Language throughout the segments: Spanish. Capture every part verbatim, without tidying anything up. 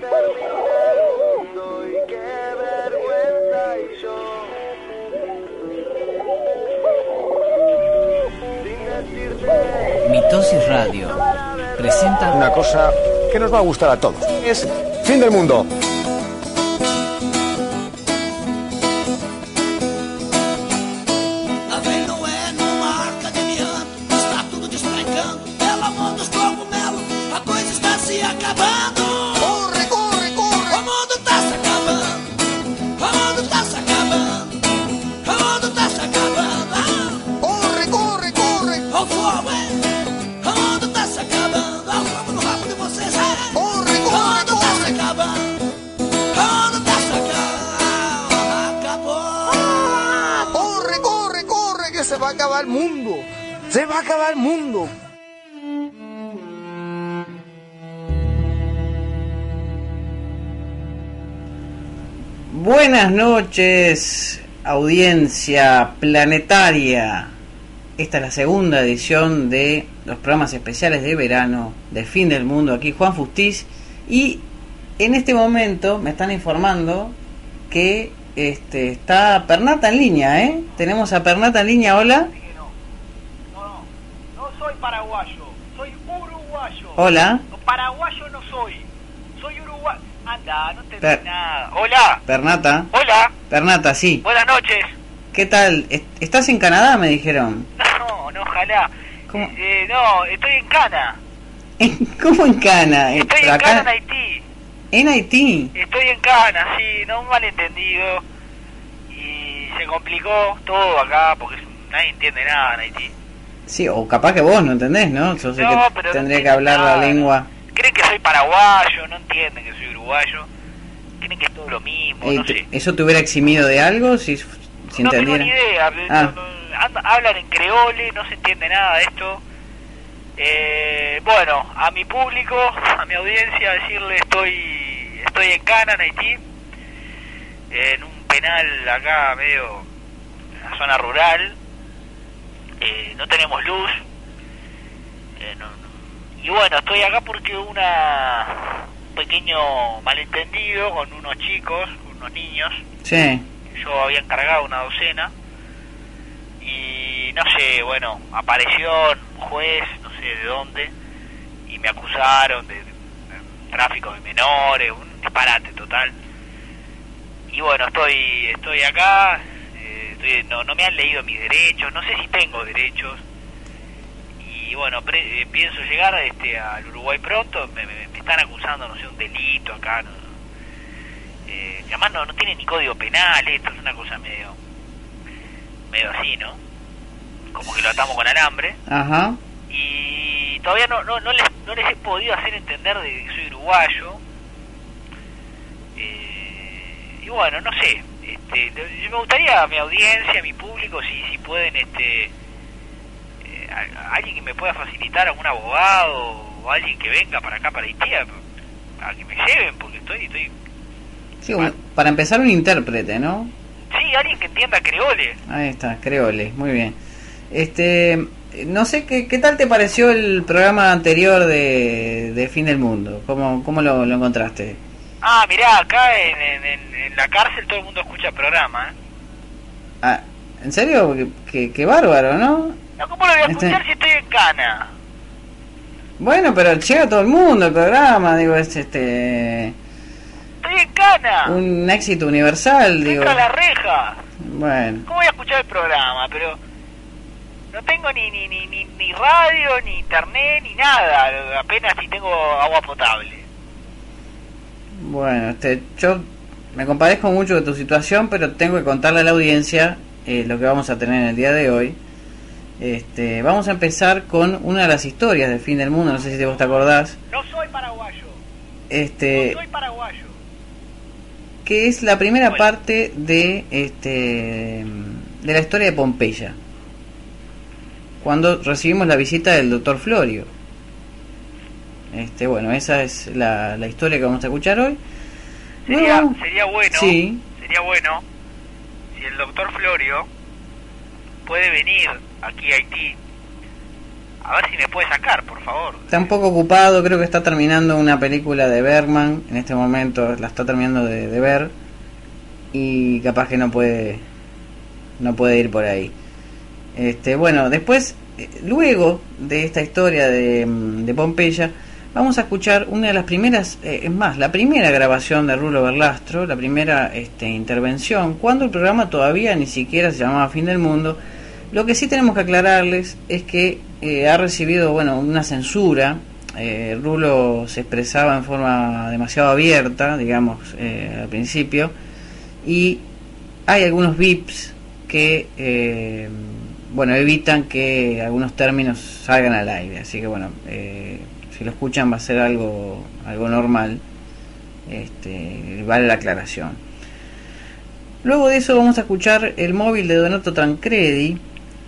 Mitosis Radio presenta una cosa que nos va a gustar a todos. Es Fin del Mundo. Se va a acabar el mundo, se va a acabar el mundo. Buenas noches, audiencia planetaria. Esta es la segunda edición de los programas especiales de verano de Fin del Mundo. Aquí Juan Fustiz, y en este momento me están informando que Este, está Pernata en línea, ¿eh? Tenemos a Pernata en línea, hola. No, no, no soy paraguayo, soy uruguayo. Hola. No, paraguayo no soy, soy uruguayo. Anda, no te Per- nada. Hola. Pernata. Hola. Pernata, sí. Buenas noches. ¿Qué tal? ¿Est- ¿Estás en Canadá, me dijeron? No, no, ojalá. ¿Cómo? Eh, no, estoy en Cana. ¿Cómo en Cana? Estoy Pero en acá- Cana, en Haití. En Haití. Estoy en Cana, sí, no un malentendido. Y se complicó todo acá porque nadie entiende nada en Haití. Sí, o capaz que vos no entendés, ¿no? Yo sé No, que pero no tendría que entienden hablar nada, la lengua. Creen que soy paraguayo, no entienden que soy uruguayo. Creen que es todo lo mismo, Eh, no te- sé. ¿Eso te hubiera eximido de algo si, si No tengo entendiera? ni idea. Ah. no- no- anda- hablan en creole, no se entiende nada de esto. Eh, bueno, a mi público, a mi audiencia, decirle estoy estoy en Cana, en Haití, en un penal acá medio en la zona rural. Eh, no tenemos luz. Eh, no- no. Y bueno, estoy acá porque una un pequeño malentendido con unos chicos, unos niños. Sí. Yo había encargado una docena y no sé, bueno, apareció un juez, no sé de dónde, y me acusaron de, de- de tráfico de menores, un disparate total. Y bueno, estoy estoy acá, eh, estoy- no, no me han leído mis derechos, no sé si tengo derechos. Y bueno, pre- eh, pienso llegar este al Uruguay pronto, me, me- me están acusando, no sé, un delito acá, no, eh, que además no, no tiene ni código penal, esto es una cosa medio medio así, ¿no? Como que lo atamos con alambre. Ajá. Y todavía no no no les, no les he podido hacer entender de que soy uruguayo. Eh, y bueno, no sé, este, yo me gustaría a mi audiencia, a mi público, si si pueden, este eh, a- a alguien que me pueda facilitar, algún abogado o alguien que venga para acá, para Haití, a, a que me lleven, porque estoy estoy Sí, un- para empezar un intérprete, ¿no? sí, alguien que entienda creole. Ahí está, creole, muy bien. Este, no sé, ¿qué, qué tal te pareció el programa anterior de, de Fin del Mundo? ¿Cómo, cómo lo, lo encontraste? Ah, mirá, acá en, en, en- en la cárcel todo el mundo escucha el programa, ¿eh? Ah, ¿en serio? Qué, qué- qué bárbaro, ¿no? No, ¿cómo lo voy a Este- escuchar si estoy en Cana? Bueno, pero llega a todo el mundo el programa, digo, es este Estoy en Cana. un éxito universal, digo. Entra a la reja. Bueno, ¿Cómo voy a escuchar el programa? Pero no tengo ni ni, ni, ni, ni radio, ni internet, ni nada. Apenas si tengo agua potable. bueno, este, yo me compadezco mucho de tu situación, pero tengo que contarle a la audiencia eh, lo que vamos a tener en el día de hoy. Este, vamos a empezar con una de las historias del Fin del Mundo, no sé si vos te acordás. No soy paraguayo. Este, No soy paraguayo. que es la primera Bueno. parte de este de la historia de Pompeya, cuando recibimos la visita del doctor Florio. Este, bueno, esa es la, la historia que vamos a escuchar hoy. Sería, Luego- sería bueno, Sí. sería bueno si el doctor Florio puede venir aquí a Haití a ver si me puede sacar, por favor. Está un poco ocupado, creo que está terminando una película de Bergman, en este momento la está terminando de, de ver, y capaz que no puede no puede ir por ahí. Este, bueno, después, luego de esta historia de, de Pompeya, vamos a escuchar una de las primeras, eh, es más, la primera grabación de Rulo Berlastro, la primera este, intervención, cuando el programa todavía ni siquiera se llamaba Fin del Mundo. Lo que sí tenemos que aclararles es que eh, ha recibido, bueno, una censura. eh, Rulo se expresaba en forma demasiado abierta, digamos, eh, al principio, y hay algunos bips que, eh, bueno, evitan que algunos términos salgan al aire, así que, bueno, eh, si lo escuchan va a ser algo algo normal, este, vale la aclaración. Luego de eso vamos a escuchar el móvil de Donato Tancredi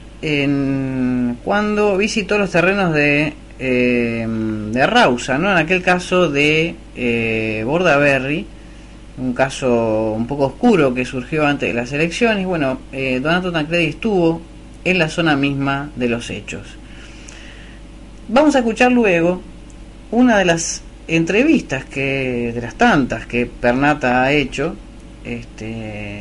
en, cuando visitó los terrenos de eh, de Rausa, ¿no? En aquel caso de eh, Bordaberry, un caso un poco oscuro que surgió antes de las elecciones. Bueno, eh, Donato Tancredi estuvo en la zona misma de los hechos. Vamos a escuchar luego una de las entrevistas que de las tantas que Pernata ha hecho, este,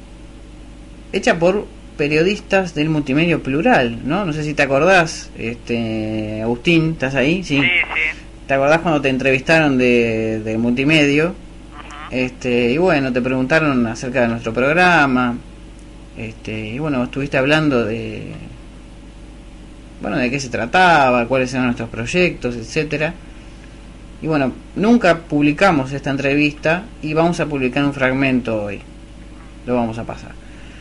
hecha por periodistas del Multimedio Plural, ¿no? No sé si te acordás, este, Agustín, ¿estás ahí? Sí, sí, sí. ¿Te acordás cuando te entrevistaron de, de Multimedio? Uh-huh. Este, y bueno, te preguntaron acerca de nuestro programa, este, y bueno, estuviste hablando de, bueno, de qué se trataba, cuáles eran nuestros proyectos, etcétera. Y bueno, nunca publicamos esta entrevista y vamos a publicar un fragmento hoy. Lo vamos a pasar.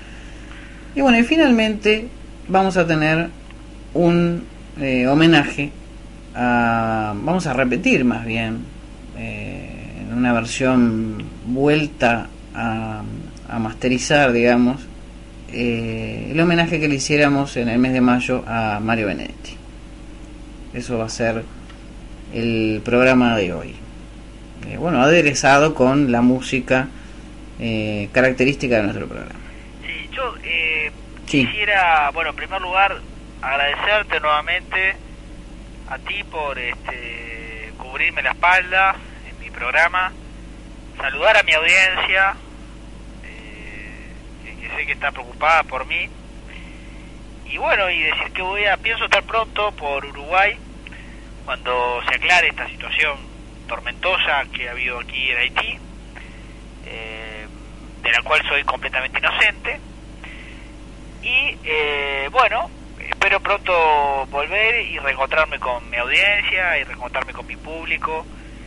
Y bueno, y finalmente vamos a tener un eh, homenaje a, vamos a repetir más bien, eh, en una versión vuelta a, a masterizar, digamos, eh, el homenaje que le hiciéramos en el mes de mayo a Mario Benedetti. Eso va a ser el programa de hoy, eh, bueno, aderezado con la música eh, característica de nuestro programa. Sí, yo eh, sí. quisiera, bueno, en primer lugar, agradecerte nuevamente a ti por este, cubrirme la espalda en mi programa, saludar a mi audiencia, eh, que sé que está preocupada por mí, y bueno, y decir que voy a, pienso estar pronto por Uruguay, cuando se aclare esta situación tormentosa que ha habido aquí en Haití, eh, de la cual soy completamente inocente, y eh, bueno, espero pronto volver y reencontrarme con mi audiencia y reencontrarme con mi público,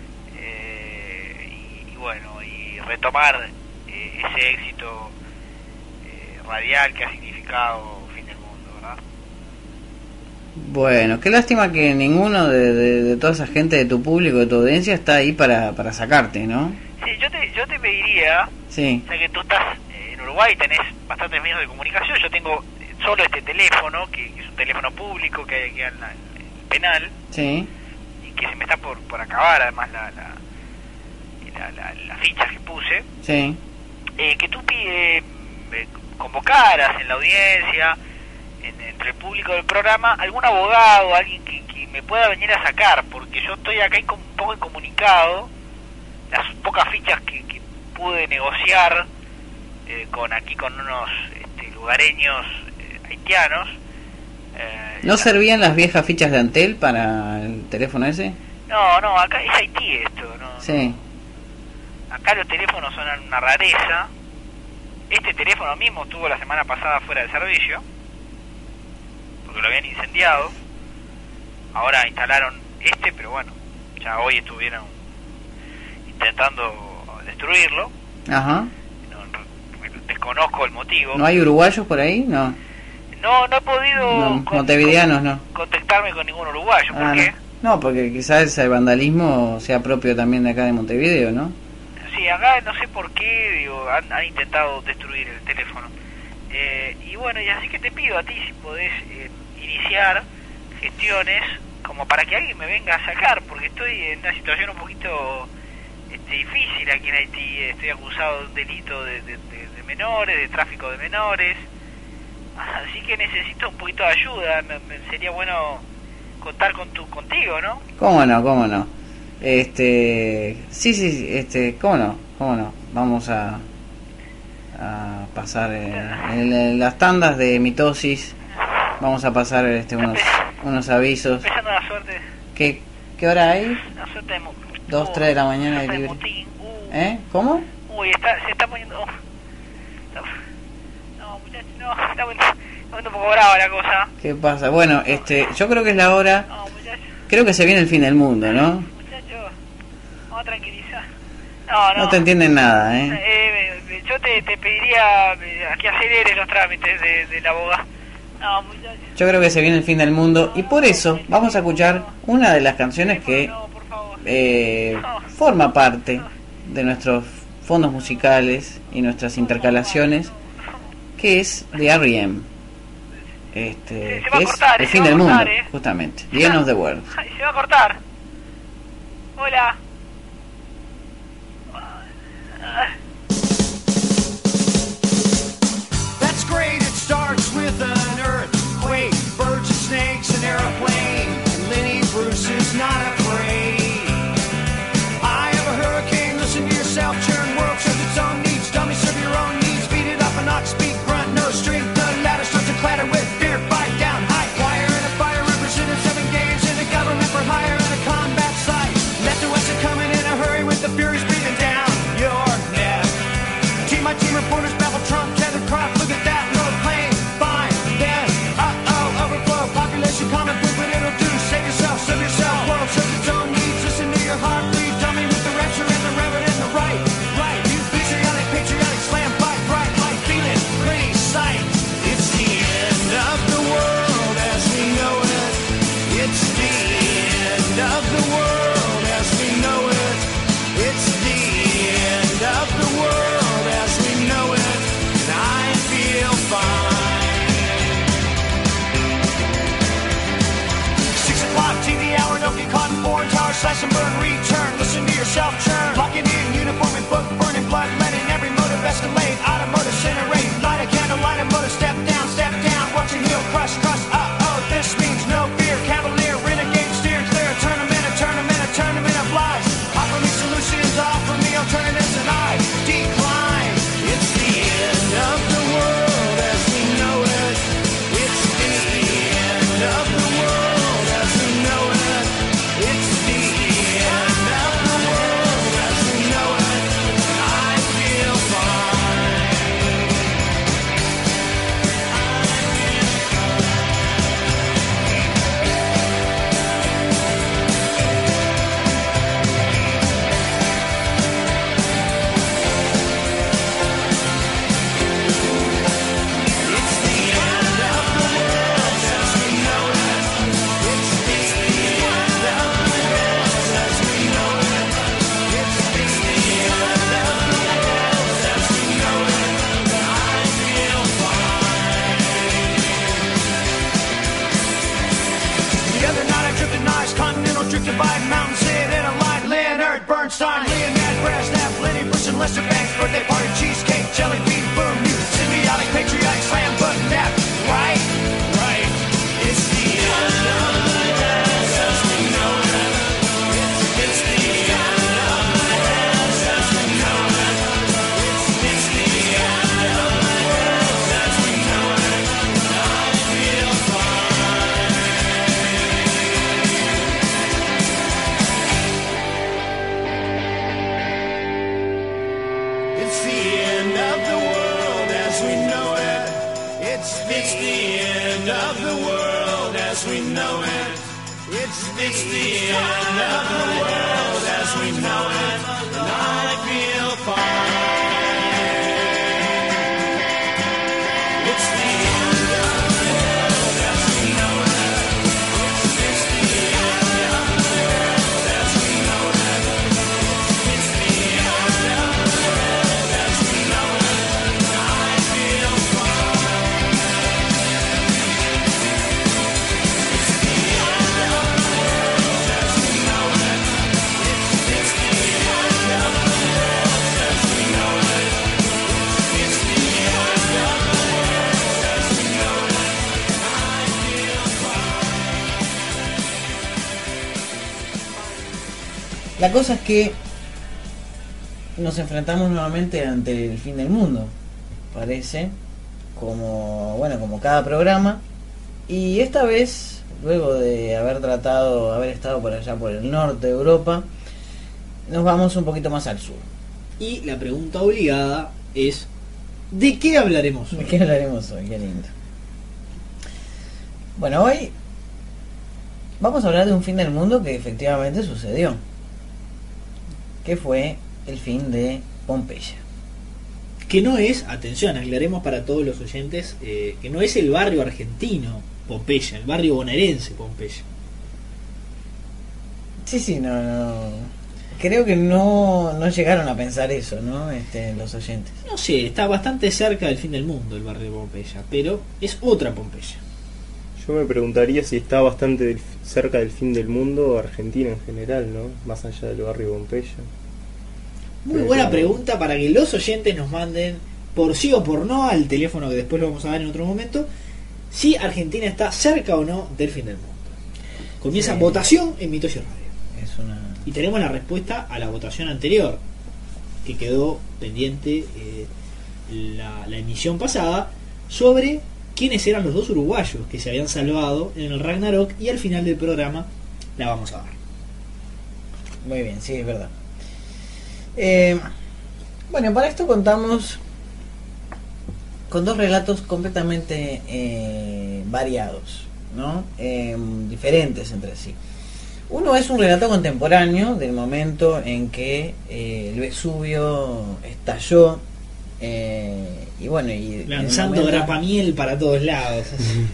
eh, y, y bueno, y retomar eh, ese éxito eh, radial que ha significado Fin del Mundo, ¿verdad? Bueno, qué lástima que ninguno de, de, de toda esa gente de tu público, de tu audiencia, está ahí para, para sacarte, ¿no? Sí, yo te, yo te pediría, sí. O sea, que tú estás en Uruguay, tenés bastantes medios de comunicación, yo tengo solo este teléfono, que, que es un teléfono público que hay aquí en, la, en el penal, sí. Y que se me está por, por acabar, además, la, la, la, la, la ficha que puse, sí. eh, que tú eh, convocaras en la audiencia, en, entre el público del programa, algún abogado, alguien que, que me pueda venir a sacar, porque yo estoy acá un poco incomunicado, las pocas fichas que, que pude negociar eh, con aquí con unos este, lugareños eh, haitianos. Eh, ¿No servían las viejas fichas de Antel para el teléfono ese? No, no, acá es Haití esto, ¿no? Sí. Acá los teléfonos son una rareza. Este teléfono mismo estuvo la semana pasada fuera de servicio, porque lo habían incendiado. Ahora instalaron este, pero bueno, ya hoy estuvieron intentando destruirlo. Ajá. No, desconozco el motivo. ¿No hay uruguayos por ahí? No. No, no he podido no, con, montevideanos, con, no. contactarme con ningún uruguayo. ¿Por ah, qué? No. no, porque quizás el vandalismo sea propio también de acá de Montevideo, ¿no? Sí, acá no sé por qué, digo, han, han intentado destruir el teléfono. Eh, y bueno, y así que te pido a ti si podés eh, iniciar gestiones como para que alguien me venga a sacar, porque estoy en una situación un poquito este, difícil aquí en Haití. Estoy acusado de un delito de, de, de, de menores, de tráfico de menores, así que necesito un poquito de ayuda. Me, me sería bueno contar con tu, contigo, ¿no? ¿Cómo no? ¿Cómo no? Este, sí, sí, este, ¿cómo no? ¿Cómo no? Vamos a, a pasar eh, en, en las tandas de mitosis. Vamos a pasar este, unos, unos avisos. Empezando la suerte. ¿Qué, qué hora hay? La suerte de... mo- Dos, uh, tres de la mañana de suerte de libre. motín. Uh, ¿Eh? ¿Cómo? Uy, está, se está poniendo... oh. No, muchachos, no, está poniendo, está poniendo un poco brava la cosa. ¿Qué pasa? Bueno, este, yo creo que es la hora. No, muchachos, Creo que se viene el fin del mundo, ¿no? muchachos, vamos a tranquilizar. No, no. No te entienden nada, ¿eh? Eh, me- yo te, te pediría eh, que aceleres los trámites de, del abogado. No, muchachos. Yo creo que se viene el fin del mundo y por eso vamos a escuchar una de las canciones que No, por favor. eh, forma parte de nuestros fondos musicales y nuestras intercalaciones, que es de R E M, este, Se va a que es cortar, el se fin va a del mundo, cortar, ¿eh? justamente, The End of the World. Ay, se va a cortar. Hola. That's great, it starts with an earthquake, birds and snakes, an airplane, and Lenny Bruce is not afraid. I have a hurricane, listen to yourself, churn, world serves its own needs, dummy serve your own needs, beat it up and not speak, grunt, no strength, the ladder starts to clatter with fear, fight down, high choir and a fire, representing seven games in the government for hire and a combat site, left and west are coming in a hurry with the furies breathing down your neck. Team my team reporters babble Trump, tether crop, look at that, no pain, fine, then, uh-oh, overflow, population common food, but it'll do, save yourself, serve yourself, world serves its own needs, listen to your heartbeat, dummy with the rapture and the reverend and the right, right, you patriotic, patriotic, slam, fight, bright, light, feeling, pretty sight, it's the end of the world as we know it, it's the end of the world as we know it, it's the end of the world as we know it, and I feel fine. Six o'clock T V hour, don't get caught in foreign towers, slash and burn, return, listen to yourself churn, locking in, uniform and book, burning blood, letting every motive escalate, automotive incinerate, light a candle, light a motor, step down, step down, watch your heel crush, crush, uh-oh, this means no fear, cavalier, renegade, steer clear, a tournament, a tournament, a tournament of lies, offer me solutions, offer me alternatives, and I decline, it's the end of the world as we know it, it's the end of the world as we know it, it's the end of the world as we know it, and I feel fine. It's the end of the world as we know it. It's the end of the world as we know it. It's the end of the world as we know it. I feel fine. The other night I drifted nice, continental drifted by mountain, sit in a light, Leonard Bernstein, Leonard Brasnap, Lenny Bruce and Lester Banks, birthday party, cheesecake, jelly bean, boom, you symbiotic, patriotic, slam, button, nap, right, right, it's the end of the world as we know it, it's, it's the end of the world as we know it, it's, it's the end of the world as we know it, I feel fine. It's the end of the world as we know it. It's, it's the end of the world as we know it. It's, it's the end of the world as we know it. And I feel fine. It's the end of the world as we know it. It's, it's the end of the world as we know it. It's the end of the world as we know it. And I feel fine. It's the end of the world as we know it. It's, it's the end of the La cosa es que nos enfrentamos nuevamente ante el fin del mundo, parece, como bueno, como cada programa, y esta vez, luego de haber tratado, haber estado por allá por el norte de Europa, nos vamos un poquito más al sur. Y la pregunta obligada es: ¿de qué hablaremos hoy? ¿De qué hablaremos hoy? Qué lindo. Bueno, hoy vamos a hablar de un fin del mundo que efectivamente sucedió, que fue el fin de Pompeya. Que no es, atención, aclaremos para todos los oyentes, eh, que no es el barrio argentino Pompeya, el barrio bonaerense Pompeya. Sí, sí, no, no. Creo que no, no llegaron a pensar eso, ¿no? Este, los oyentes. No sé, está bastante cerca del fin del mundo el barrio de Pompeya, pero es otra Pompeya. Yo me preguntaría si está bastante del, cerca del fin del mundo Argentina en general, ¿no? Más allá del barrio Pompeya. Muy buena pregunta para que los oyentes nos manden por sí o por no al teléfono que después lo vamos a dar en otro momento, si Argentina está cerca o no del fin del mundo. Comienza Sí. votación en Mitos y Radio. Es una... Y tenemos la respuesta a la votación anterior, que quedó pendiente eh, la, la emisión pasada, sobre quiénes eran los dos uruguayos que se habían salvado en el Ragnarok, y al final del programa la vamos a dar. Muy bien, sí, es verdad. Eh, bueno, para esto contamos con dos relatos completamente eh, variados, ¿no? Eh, diferentes entre sí. Uno es un relato contemporáneo del momento en que eh, el Vesubio estalló, eh, y bueno, y Lanzando momento, grapamiel para todos lados.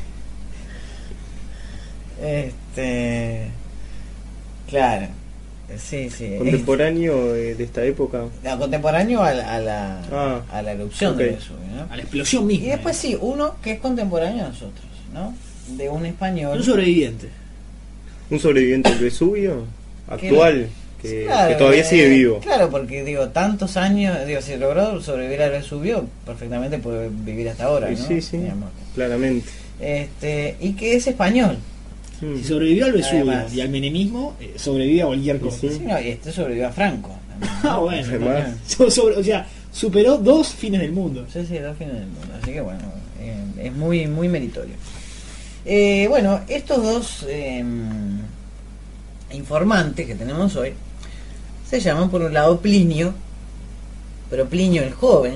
este, claro, sí, sí. Contemporáneo eh, de esta época. No, contemporáneo a la, a la, Ah, a la erupción okay. del Vesubio, ¿no? A la explosión misma. Y después sí, uno que es contemporáneo a nosotros, ¿no? De un español. Un sobreviviente. Un sobreviviente del Vesubio actual, que, Claro, que todavía eh, sigue vivo. Claro, porque digo, tantos años, digo, si logró sobrevivir al Vesubio, perfectamente puede vivir hasta ahora, Y ¿no? sí, sí, Digamos. claramente. Este, y que es español. Mm. Si sobrevivió al Vesubio Además. y al menemismo, eh, sobrevive a cualquier Y cosa. sí. Sí, no, y este sobrevivió a Franco. Ah, bueno. Además. So- sobre- o sea, superó dos fines del mundo. Sí, sí, dos fines del mundo. Así que bueno, eh, es muy, muy meritorio. Eh, bueno, estos dos eh, informantes que tenemos hoy se llaman por un lado Plinio, pero Plinio el joven,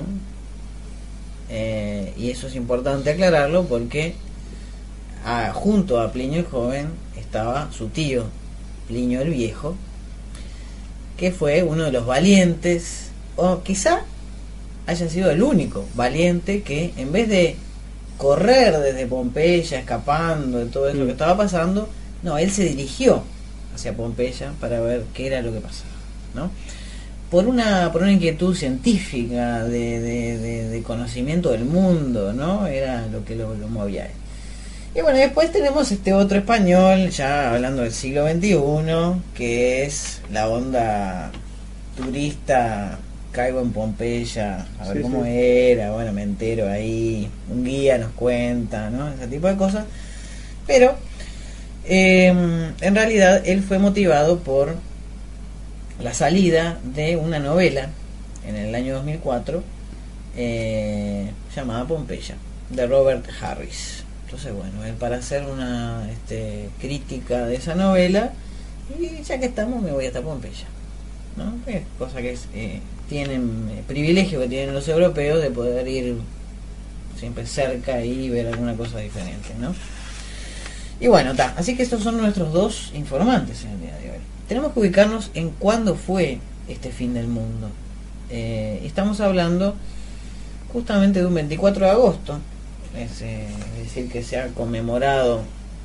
eh, y eso es importante aclararlo porque ah, junto a Plinio el joven estaba su tío Plinio el viejo, que fue uno de los valientes, o quizá haya sido el único valiente que en vez de correr desde Pompeya escapando de todo eso Mm. que estaba pasando, no, él se dirigió hacia Pompeya para ver qué era lo que pasaba, ¿no? Por una, por una inquietud científica de, de, de, de conocimiento del mundo, ¿no? Era lo que lo, lo movía a él. Y bueno, después tenemos este otro español, ya hablando del siglo veintiuno, que es la onda turista, caigo en Pompeya, a ver Sí, cómo sí. era, bueno, me entero ahí, un guía nos cuenta, ¿no? Ese tipo de cosas. Pero, eh, en realidad, él fue motivado por la salida de una novela en el año dos mil cuatro eh, llamada Pompeya, de Robert Harris. Entonces, bueno, él para hacer una este, crítica de esa novela, y ya que estamos, me voy hasta Pompeya, ¿no? Es cosa que es, eh, tienen eh, privilegio que tienen los europeos de poder ir siempre cerca y ver alguna cosa diferente, ¿no? Y bueno, está. Así que estos son nuestros dos informantes en el día de hoy. Tenemos que ubicarnos en cuándo fue este fin del mundo. Eh, estamos hablando justamente de un veinticuatro de agosto. Es, eh, es decir, que se ha conmemorado,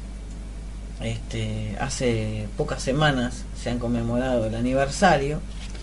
este, hace pocas semanas se han conmemorado el aniversario,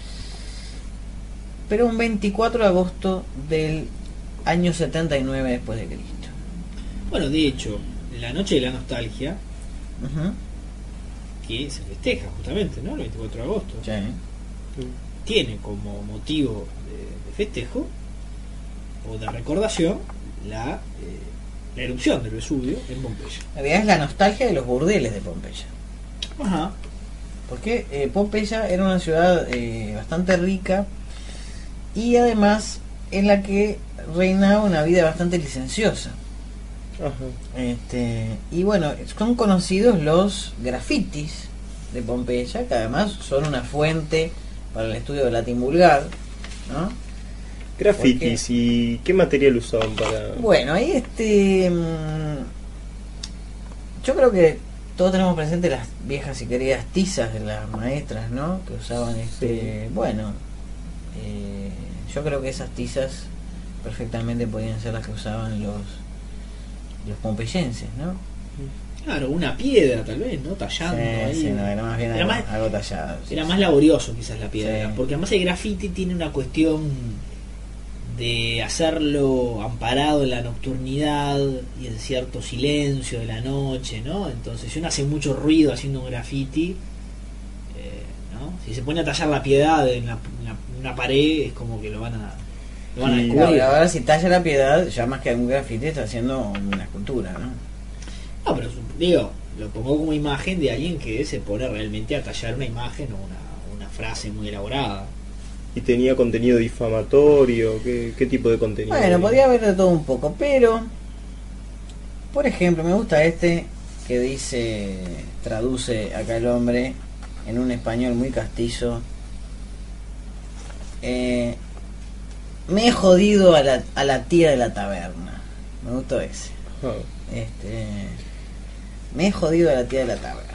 pero un veinticuatro de agosto del año setenta y nueve después de Cristo. Bueno, de hecho, la noche de la nostalgia, Ujú. que se festeja justamente, ¿no? El veinticuatro de agosto, Sí. tiene como motivo de, de festejo o de recordación la, eh, la erupción del Vesubio en Pompeya. En realidad es la nostalgia de los burdeles de Pompeya. Ajá. Porque eh, Pompeya era una ciudad eh, bastante rica y además en la que reinaba una vida bastante licenciosa. Ajá. Este, y bueno, son conocidos los grafitis de Pompeya, que además son una fuente para el estudio del latín vulgar, ¿no? Grafitis, ¿y qué material usaban para...? Bueno, ahí este... mmm, yo creo que todos tenemos presente las viejas y queridas tizas de las maestras, ¿no? Que usaban este... Sí. Bueno, eh, yo creo que esas tizas perfectamente podían ser las que usaban los los pompeyenses, ¿no? Claro, una piedra tal vez, ¿no? Tallando Sí, ahí. sí, no, era más bien Era algo, más- algo tallado. sí, Era sí. más laborioso quizás la piedra, Sí. porque además el graffiti tiene una cuestión de hacerlo amparado en la nocturnidad y en cierto silencio de la noche, ¿no? Entonces si uno hace mucho ruido haciendo un graffiti, eh, ¿no? Si se pone a tallar la piedad en, la, en la- en una pared, es como que lo van a, lo van a Sí. No, descubrir. pero ahora si talla la piedad, ya más que un grafiti está haciendo una escultura, ¿no? No, pero digo, lo pongo como imagen de alguien que se pone realmente a tallar una imagen o una, una frase muy elaborada. ¿Y tenía contenido difamatorio? ¿Qué, qué tipo de contenido? Bueno, tenía? podría haber de todo un poco, pero por ejemplo, me gusta este que dice, traduce acá el hombre en un español muy castizo. Eh, me he jodido a la, a la tía de la taberna. Me gustó ese. Ajá. Este, me he jodido a la tía de la taberna.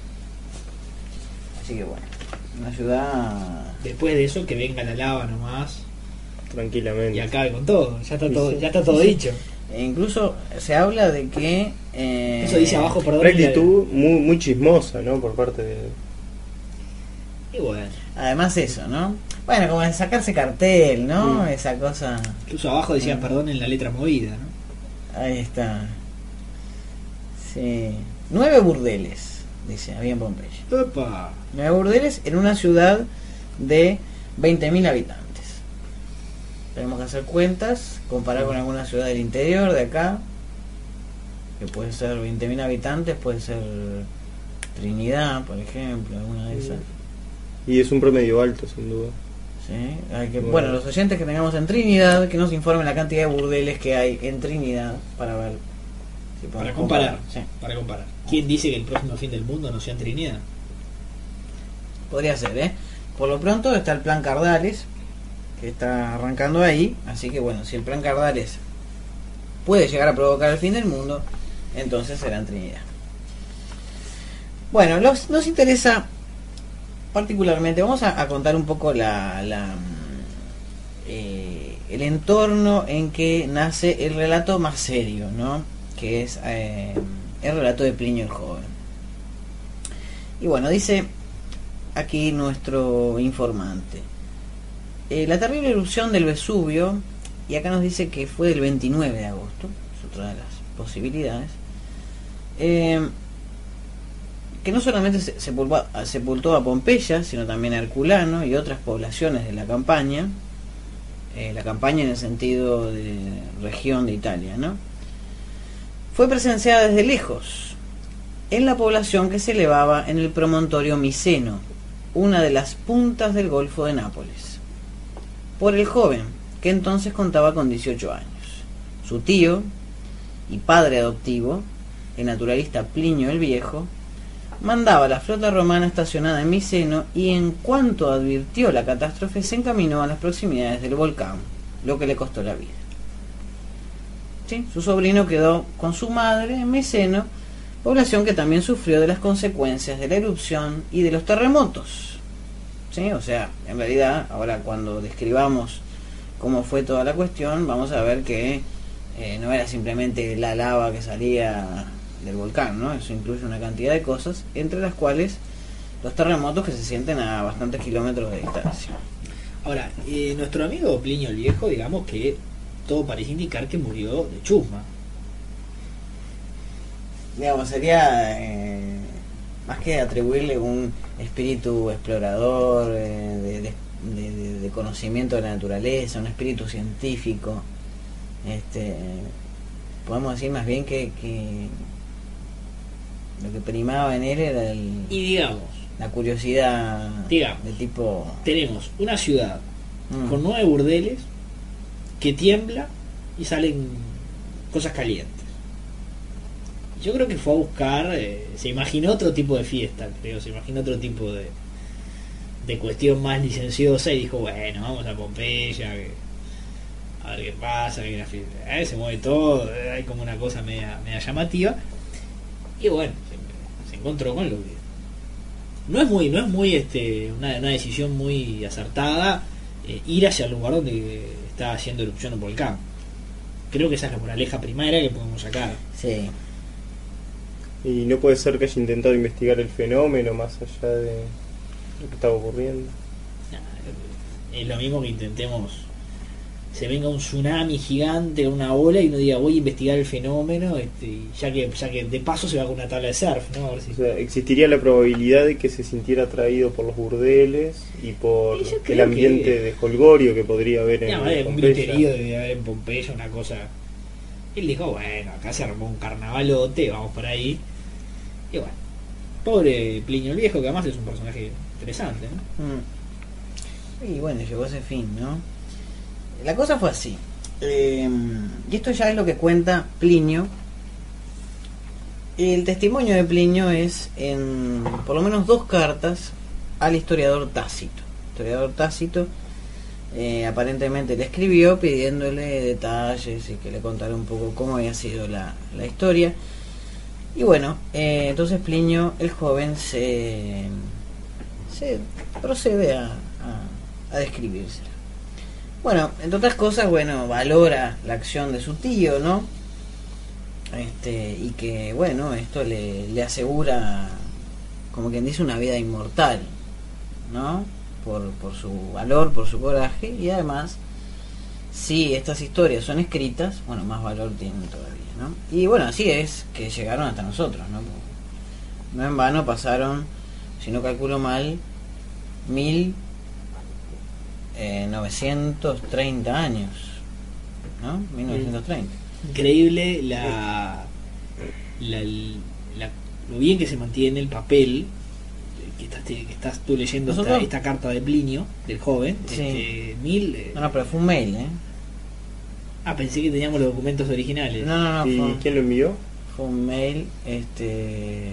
Así que bueno, una ciudad. Después de eso que venga la lava nomás Tranquilamente. y acabe con todo, ya está Sí, todo, sí. ya está todo dicho. E incluso se habla de que eh, Eso dice abajo, perdón. Una en la- actitud muy, muy chismosa, ¿no? Por parte de... Y bueno, además eso, ¿no? Bueno, como de sacarse cartel, ¿no? Mm. Esa cosa. incluso abajo decía Mm. perdón en la letra movida, ¿no? Ahí está. Sí. Nueve burdeles, dice, había en Pompeya. Opa. Nueve burdeles en una ciudad de veinte mil habitantes. Tenemos que hacer cuentas, comparar con alguna ciudad del interior de acá, que puede ser veinte mil habitantes, puede ser Trinidad, por ejemplo, alguna de esas. Y es un promedio alto, sin duda. ¿Sí? Hay que, Bueno. bueno, los oyentes que tengamos en Trinidad, que nos informen la cantidad de burdeles que hay en Trinidad para ver si podemos Para comparar, Sí. para comparar. ¿Quién dice que el próximo fin del mundo no sea en Trinidad? Podría ser, ¿eh? Por lo pronto está el plan Cardales, que está arrancando ahí, así que bueno, si el plan Cardales puede llegar a provocar el fin del mundo, entonces será en Trinidad. Bueno, los- nos interesa particularmente, vamos a, a contar un poco la, la, mm, eh, el entorno en que nace el relato más serio, ¿no? Que es eh, el relato de Plinio el Joven. Y bueno, dice aquí nuestro informante, eh, la terrible erupción del Vesubio, y acá nos dice que fue del veintinueve de agosto, es otra de las posibilidades, eh, que no solamente se- sepultó, sepultó a Pompeya, sino también a Herculano y otras poblaciones de la campaña, eh, la campaña en el sentido de región de Italia, ¿no? Fue presenciada desde lejos, en la población que se elevaba en el promontorio Miceno, una de las puntas del Golfo de Nápoles, por el joven, que entonces contaba con dieciocho años. Su tío y padre adoptivo, el naturalista Plinio el Viejo, mandaba la flota romana estacionada en Miceno y en cuanto advirtió la catástrofe se encaminó a las proximidades del volcán, lo que le costó la vida. ¿Sí? Su sobrino quedó con su madre en Miceno, población que también sufrió de las consecuencias de la erupción y de los terremotos. ¿Sí? O sea, en realidad, ahora cuando describamos cómo fue toda la cuestión, vamos a ver que eh, no era simplemente la lava que salía del volcán, ¿no? Eso incluye una cantidad de cosas, entre las cuales los terremotos que se sienten a bastantes kilómetros de distancia. Ahora, eh, nuestro amigo Plinio el Viejo, digamos que todo parece indicar que murió de chusma. Digamos, sería eh, más que atribuirle un espíritu explorador, eh, de, de, de, de conocimiento de la naturaleza, un espíritu científico. Este, podemos decir más bien que, que lo que primaba en él era el... Y digamos, la curiosidad Digamos. de tipo... Tenemos una ciudad Mm. con nueve burdeles que tiembla y salen cosas calientes. Yo creo que fue a buscar, eh, se imaginó otro tipo de fiesta, creo, se imaginó otro tipo de, de cuestión más licenciosa y dijo, bueno, vamos a Pompeya, que, a ver qué pasa, que hay una fiesta, eh, se mueve todo, eh, hay como una cosa media, media llamativa. Y bueno, se, se encontró con lo que no es muy, no es muy este, una, una decisión muy acertada, eh, ir hacia el lugar donde está haciendo erupción un volcán. Creo que esa es la moraleja primaria que podemos sacar. Sí. Y no puede ser que haya intentado investigar el fenómeno más allá de lo que estaba ocurriendo. Es lo mismo que intentemos, se venga un tsunami gigante con una ola y uno diga voy a investigar el fenómeno, este, y ya que ya que de paso se va con una tabla de surf, ¿no? A ver si... O sea, existiría la probabilidad de que se sintiera atraído por los burdeles y por Y yo el creo ambiente que- de jolgorio que podría haber en Ya, vale, un Pompeya. griterío debe haber en Pompeya, una cosa. Él dijo, bueno, acá se armó un carnavalote, vamos por ahí. Y bueno, pobre Plinio el Viejo, que además es un personaje interesante, ¿no? Mm. Y bueno, llegó ese fin, ¿no? La cosa fue así. Eh, y esto ya es lo que cuenta Plinio. El testimonio de Plinio es en por lo menos dos cartas al historiador Tácito. El historiador Tácito eh, aparentemente le escribió pidiéndole detalles y que le contara un poco cómo había sido la, la historia. Y bueno, eh, entonces Plinio el joven se, se procede a, a, a describírsela. Bueno, entre otras cosas, bueno, valora la acción de su tío, ¿no? Este, y que, bueno, esto le, le asegura, como quien dice, una vida inmortal, ¿no? Por, por su valor, por su coraje, y además, si estas historias son escritas, bueno, más valor tienen todavía, ¿no? Y bueno, así es que llegaron hasta nosotros, ¿no? No en vano pasaron, si no calculo mal, mil eh, novecientos treinta años, ¿no? mil novecientos treinta. Increíble la, la, la- lo bien que se mantiene el papel que estás, que estás tú leyendo esta, Nosotros- esta carta de Plinio, del joven. Sí. Este, mil eh, No, no, pero fue un mail, ¿eh? ah, pensé que teníamos los documentos originales. No, no, no, ¿Y fue, quién lo envió? fue un mail, este...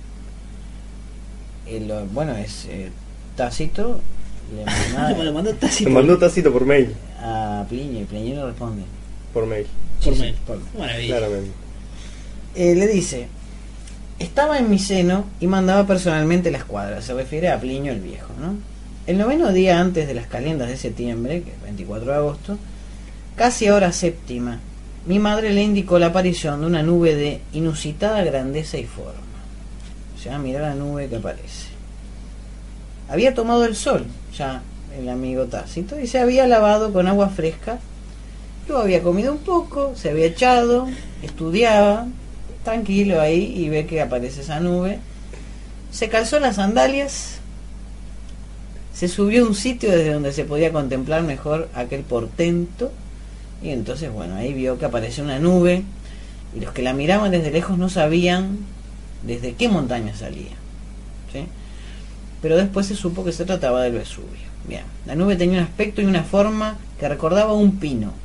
el, lo- bueno, es eh, Tácito, le Ah, me lo mandó mandó Tácito Se mandó Tácito por mail. a Plinio y Plinio le responde. Por mail, por Sí, mail. sí, por- Maravilla. claramente. Eh, le dice: estaba en mi seno y mandaba personalmente la escuadra. Se refiere a Plinio el Viejo, ¿no? El noveno día antes de las calendas de septiembre, que es veinticuatro de agosto, casi a hora séptima, mi madre le indicó la aparición de una nube de inusitada grandeza y forma. O sea, mira la nube que aparece. Había tomado el sol, ya el amigo Tácito, y se había lavado con agua fresca. Luego había comido un poco, se había echado, estudiaba, tranquilo ahí, y ve que aparece esa nube. Se calzó las sandalias, se subió a un sitio desde donde se podía contemplar mejor aquel portento, y entonces, bueno, ahí vio que apareció una nube, y los que la miraban desde lejos no sabían desde qué montaña salía, ¿sí? Pero después se supo que se trataba del Vesubio. Bien, la nube tenía un aspecto y una forma que recordaba un pino,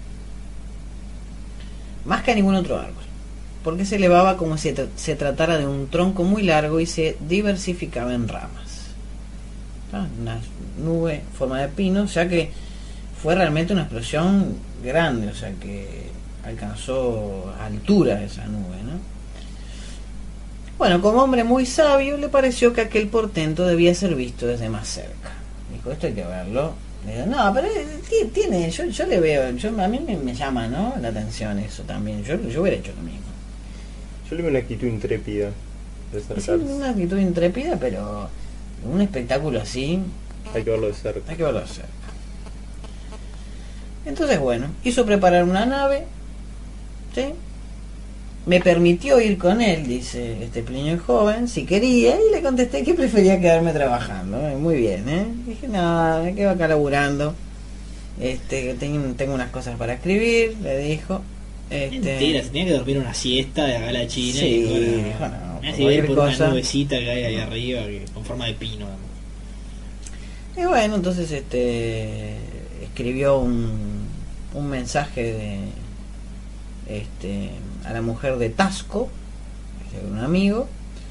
más que a ningún otro árbol, porque se elevaba como si tra- se tratara de un tronco muy largo y se diversificaba en ramas. Ah, una nube en forma de pino, ya que fue realmente una explosión grande, o sea que alcanzó altura esa nube, ¿no? Bueno, como hombre muy sabio, le pareció que aquel portento debía ser visto desde más cerca. Dijo, esto hay que verlo. Le digo, no, pero eh, ti- tiene, yo, yo le veo, yo, a mí me, me llama, ¿no?, la atención eso también. Yo, yo hubiera hecho lo mismo. Yo le veo una actitud intrépida de Sí, acercarse. una actitud intrépida, pero un espectáculo así Hay que verlo de cerca. hay que verlo de cerca. Entonces, bueno, hizo preparar una nave, ¿sí? Me permitió ir con él, dice este Plinio el joven, si quería, y le contesté que prefería quedarme trabajando. Eh, Muy bien, ¿eh? Dije, no, me quedo acá laburando. Este, tengo, tengo unas cosas para escribir, le dijo. Este, Mentira, se tenía que dormir una siesta de acá a la China. sí, y dijo, no, dijo, no, Me por hace ver cualquier por cosa. una nubecita que hay ahí arriba que, con forma de pino. además. Y bueno, entonces este escribió un, un mensaje de este a la mujer de Tasco, que era un amigo.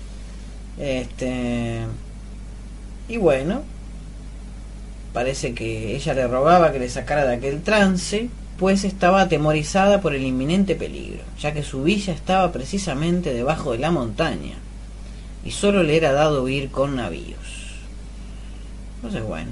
Este y bueno, parece que ella le rogaba que le sacara de aquel trance, pues estaba atemorizada por el inminente peligro, ya que su villa estaba precisamente debajo de la montaña y solo le era dado huir con navíos. Entonces bueno,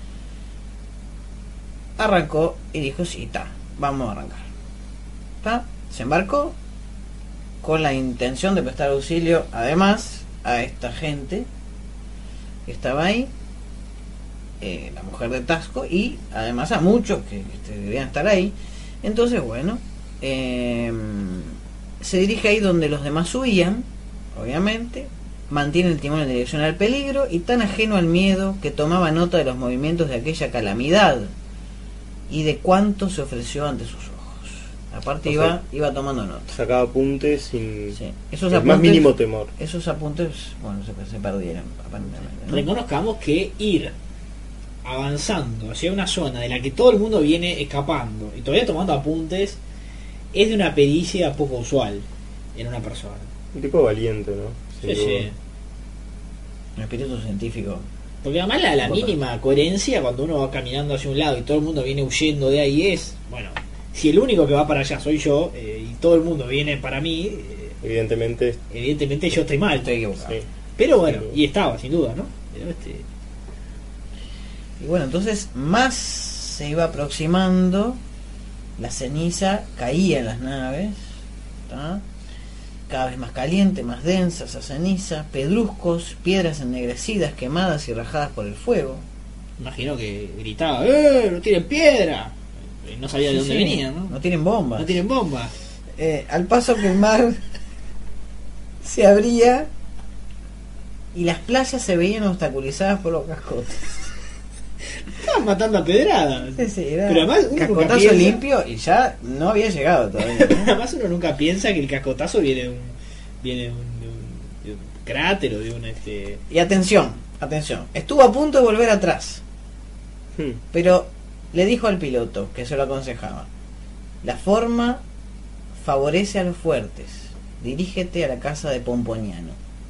arrancó y dijo, sí, está, vamos a arrancar. ¿Tá? Se embarcó con la intención de prestar auxilio, además, a esta gente que estaba ahí, eh, la mujer de Tasco, y además a muchos que, que debían estar ahí. Entonces, bueno, eh, se dirige ahí donde los demás huían, obviamente, mantiene el timón en dirección al peligro y tan ajeno al miedo que tomaba nota de los movimientos de aquella calamidad y de cuánto se ofreció ante sus ojos. Aparte O iba, sea, iba tomando nota. Sacaba apuntes sin Sí. Esos el apuntes, más mínimo temor. Esos apuntes, bueno, se, se perdieron, aparentemente, ¿no? Reconozcamos que ir avanzando hacia una zona de la que todo el mundo viene escapando y todavía tomando apuntes es de una pericia poco usual en una persona. Un tipo valiente, ¿no? Sí, Sin duda. sí. Un espíritu científico. Porque además la, la Bueno. mínima coherencia cuando uno va caminando hacia un lado y todo el mundo viene huyendo de ahí es, bueno, si el único que va para allá soy yo eh, y todo el mundo viene para mí, eh, Evidentemente, evidentemente yo estoy mal. Estoy equivocado. sí. Pero bueno, Pero- y estaba, sin duda, ¿no? Pero este, Y bueno, entonces más se iba aproximando, la ceniza caía en las naves, ¿tá? Cada vez más caliente, más densa esa ceniza, pedruscos, piedras ennegrecidas, quemadas y rajadas por el fuego. imagino que gritaba, ¡eh! ¡No tienen piedra! Y no sabía de Sí, dónde sí, venían, ¿no? No tienen bombas. No tienen bombas. Eh, al paso que el mar se abría y las playas se veían obstaculizadas por los cascotes. Estaban matando a pedradas. Sí, sí, era Pero además uno nunca cascotazo piensa- limpio y ya no había llegado todavía, ¿no? Además uno nunca piensa que el cascotazo viene de un, viene de un, de un- de un cráter o de un este. Y atención, atención, estuvo a punto de volver atrás, Hmm. pero le dijo al piloto que se lo aconsejaba: la forma favorece a los fuertes, dirígete a la casa de Pomponiano.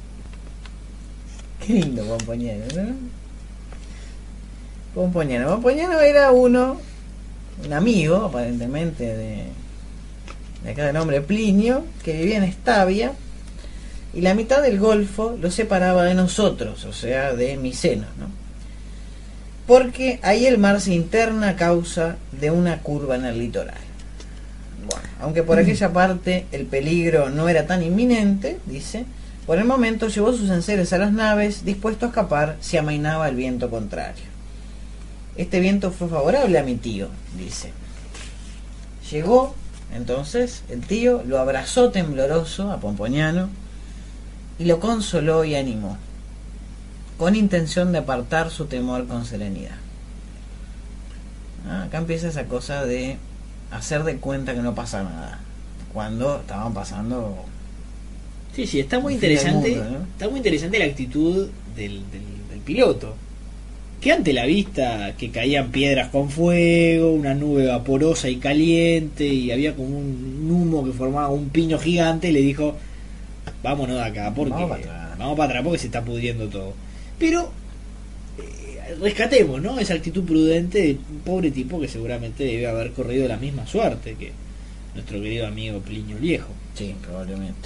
Qué lindo Pomponiano, ¿no? Pomponiano, Pomponiano era uno, un amigo aparentemente de, de acá de nombre Plinio, que vivía en Estavia, y la mitad del golfo lo separaba de nosotros, o sea, de Micenos, ¿no? Porque ahí el mar se interna a causa de una curva en el litoral. Bueno, aunque por aquella parte el peligro no era tan inminente, dice, por el momento llevó sus enseres a las naves, dispuesto a escapar si amainaba el viento contrario. Este viento fue favorable a mi tío, dice. Llegó, entonces, el tío lo abrazó tembloroso a Pomponiano y lo consoló y animó, con intención de apartar su temor con serenidad. Ah, acá empieza esa cosa de hacer de cuenta que no pasa nada, cuando estaban pasando. Sí, sí, está muy El fin del interesante. mundo, ¿no? Está muy interesante la actitud del, del, del piloto. Que ante la vista que caían piedras con fuego, una nube vaporosa y caliente, y había como un humo que formaba un pino gigante, le dijo, vámonos de acá, porque Vamos para atrás. vamos para atrás porque se está pudriendo todo. Pero eh, rescatemos, ¿no? Esa actitud prudente de un pobre tipo que seguramente debe haber corrido la misma suerte que nuestro querido amigo Plinio el Viejo. Sí, probablemente.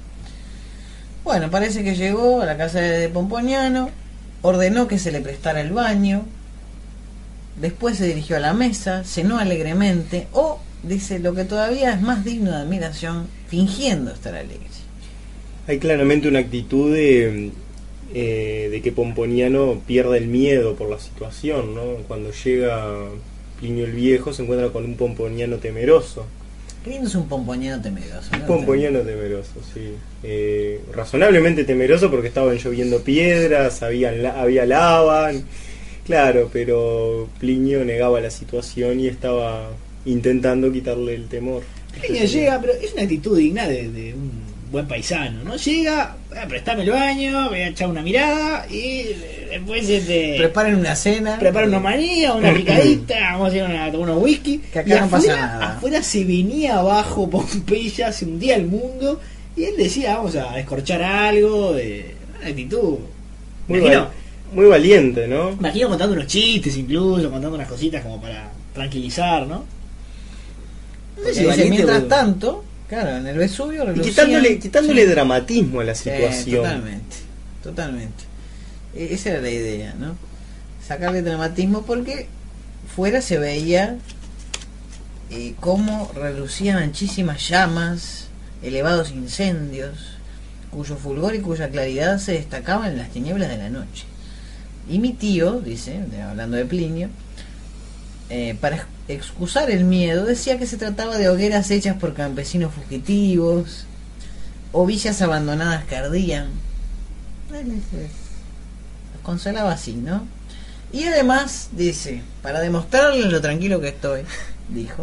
Bueno, parece que llegó a la casa de Pomponiano, ordenó que se le prestara el baño, después se dirigió a la mesa, cenó alegremente, o, dice, lo que todavía es más digno de admiración, fingiendo estar alegre. Hay claramente una actitud de, eh, de que Pomponiano pierde el miedo por la situación, ¿no? Cuando llega Plinio el Viejo se encuentra con un Pomponiano temeroso. Qué lindo es un Pomponiano temeroso, Un ¿no? Pomponiano temeroso, sí. Eh, razonablemente temeroso porque estaban lloviendo piedras, había, había lava, claro, pero Plinio negaba la situación y estaba intentando quitarle el temor. Plinio llega, pero es una actitud digna de, de un buen paisano, ¿no? Llega, ah, préstame el baño, voy a echar una mirada y después este, Preparen una cena. prepara una manía, una picadita, vamos a hacer una, unos whisky. Que acá y no afuera, pasa nada. afuera se venía abajo Pompeya, se hundía el mundo y él decía, vamos a descorchar algo, de una actitud. Muy, Imagino, val- muy valiente, ¿no? imagino contando unos chistes incluso, contando unas cositas como para tranquilizar, ¿no? No Porque sé si dice, valiente, mientras boludo. tanto, claro, en el Vesubio Y relucían- quitándole, quitándole Sí. dramatismo a la Sí, situación. totalmente, totalmente. E- Esa era la idea, ¿no? Sacarle dramatismo porque fuera se veía eh, cómo relucían anchísimas llamas, elevados incendios, cuyo fulgor y cuya claridad se destacaban en las tinieblas de la noche. Y mi tío, dice, de- hablando de Plinio, eh, para ex- excusar el miedo, decía que se trataba de hogueras hechas por campesinos fugitivos o villas abandonadas que ardían. Él les- les consolaba así, ¿no? Y además, dice, para demostrarles lo tranquilo que estoy, dijo,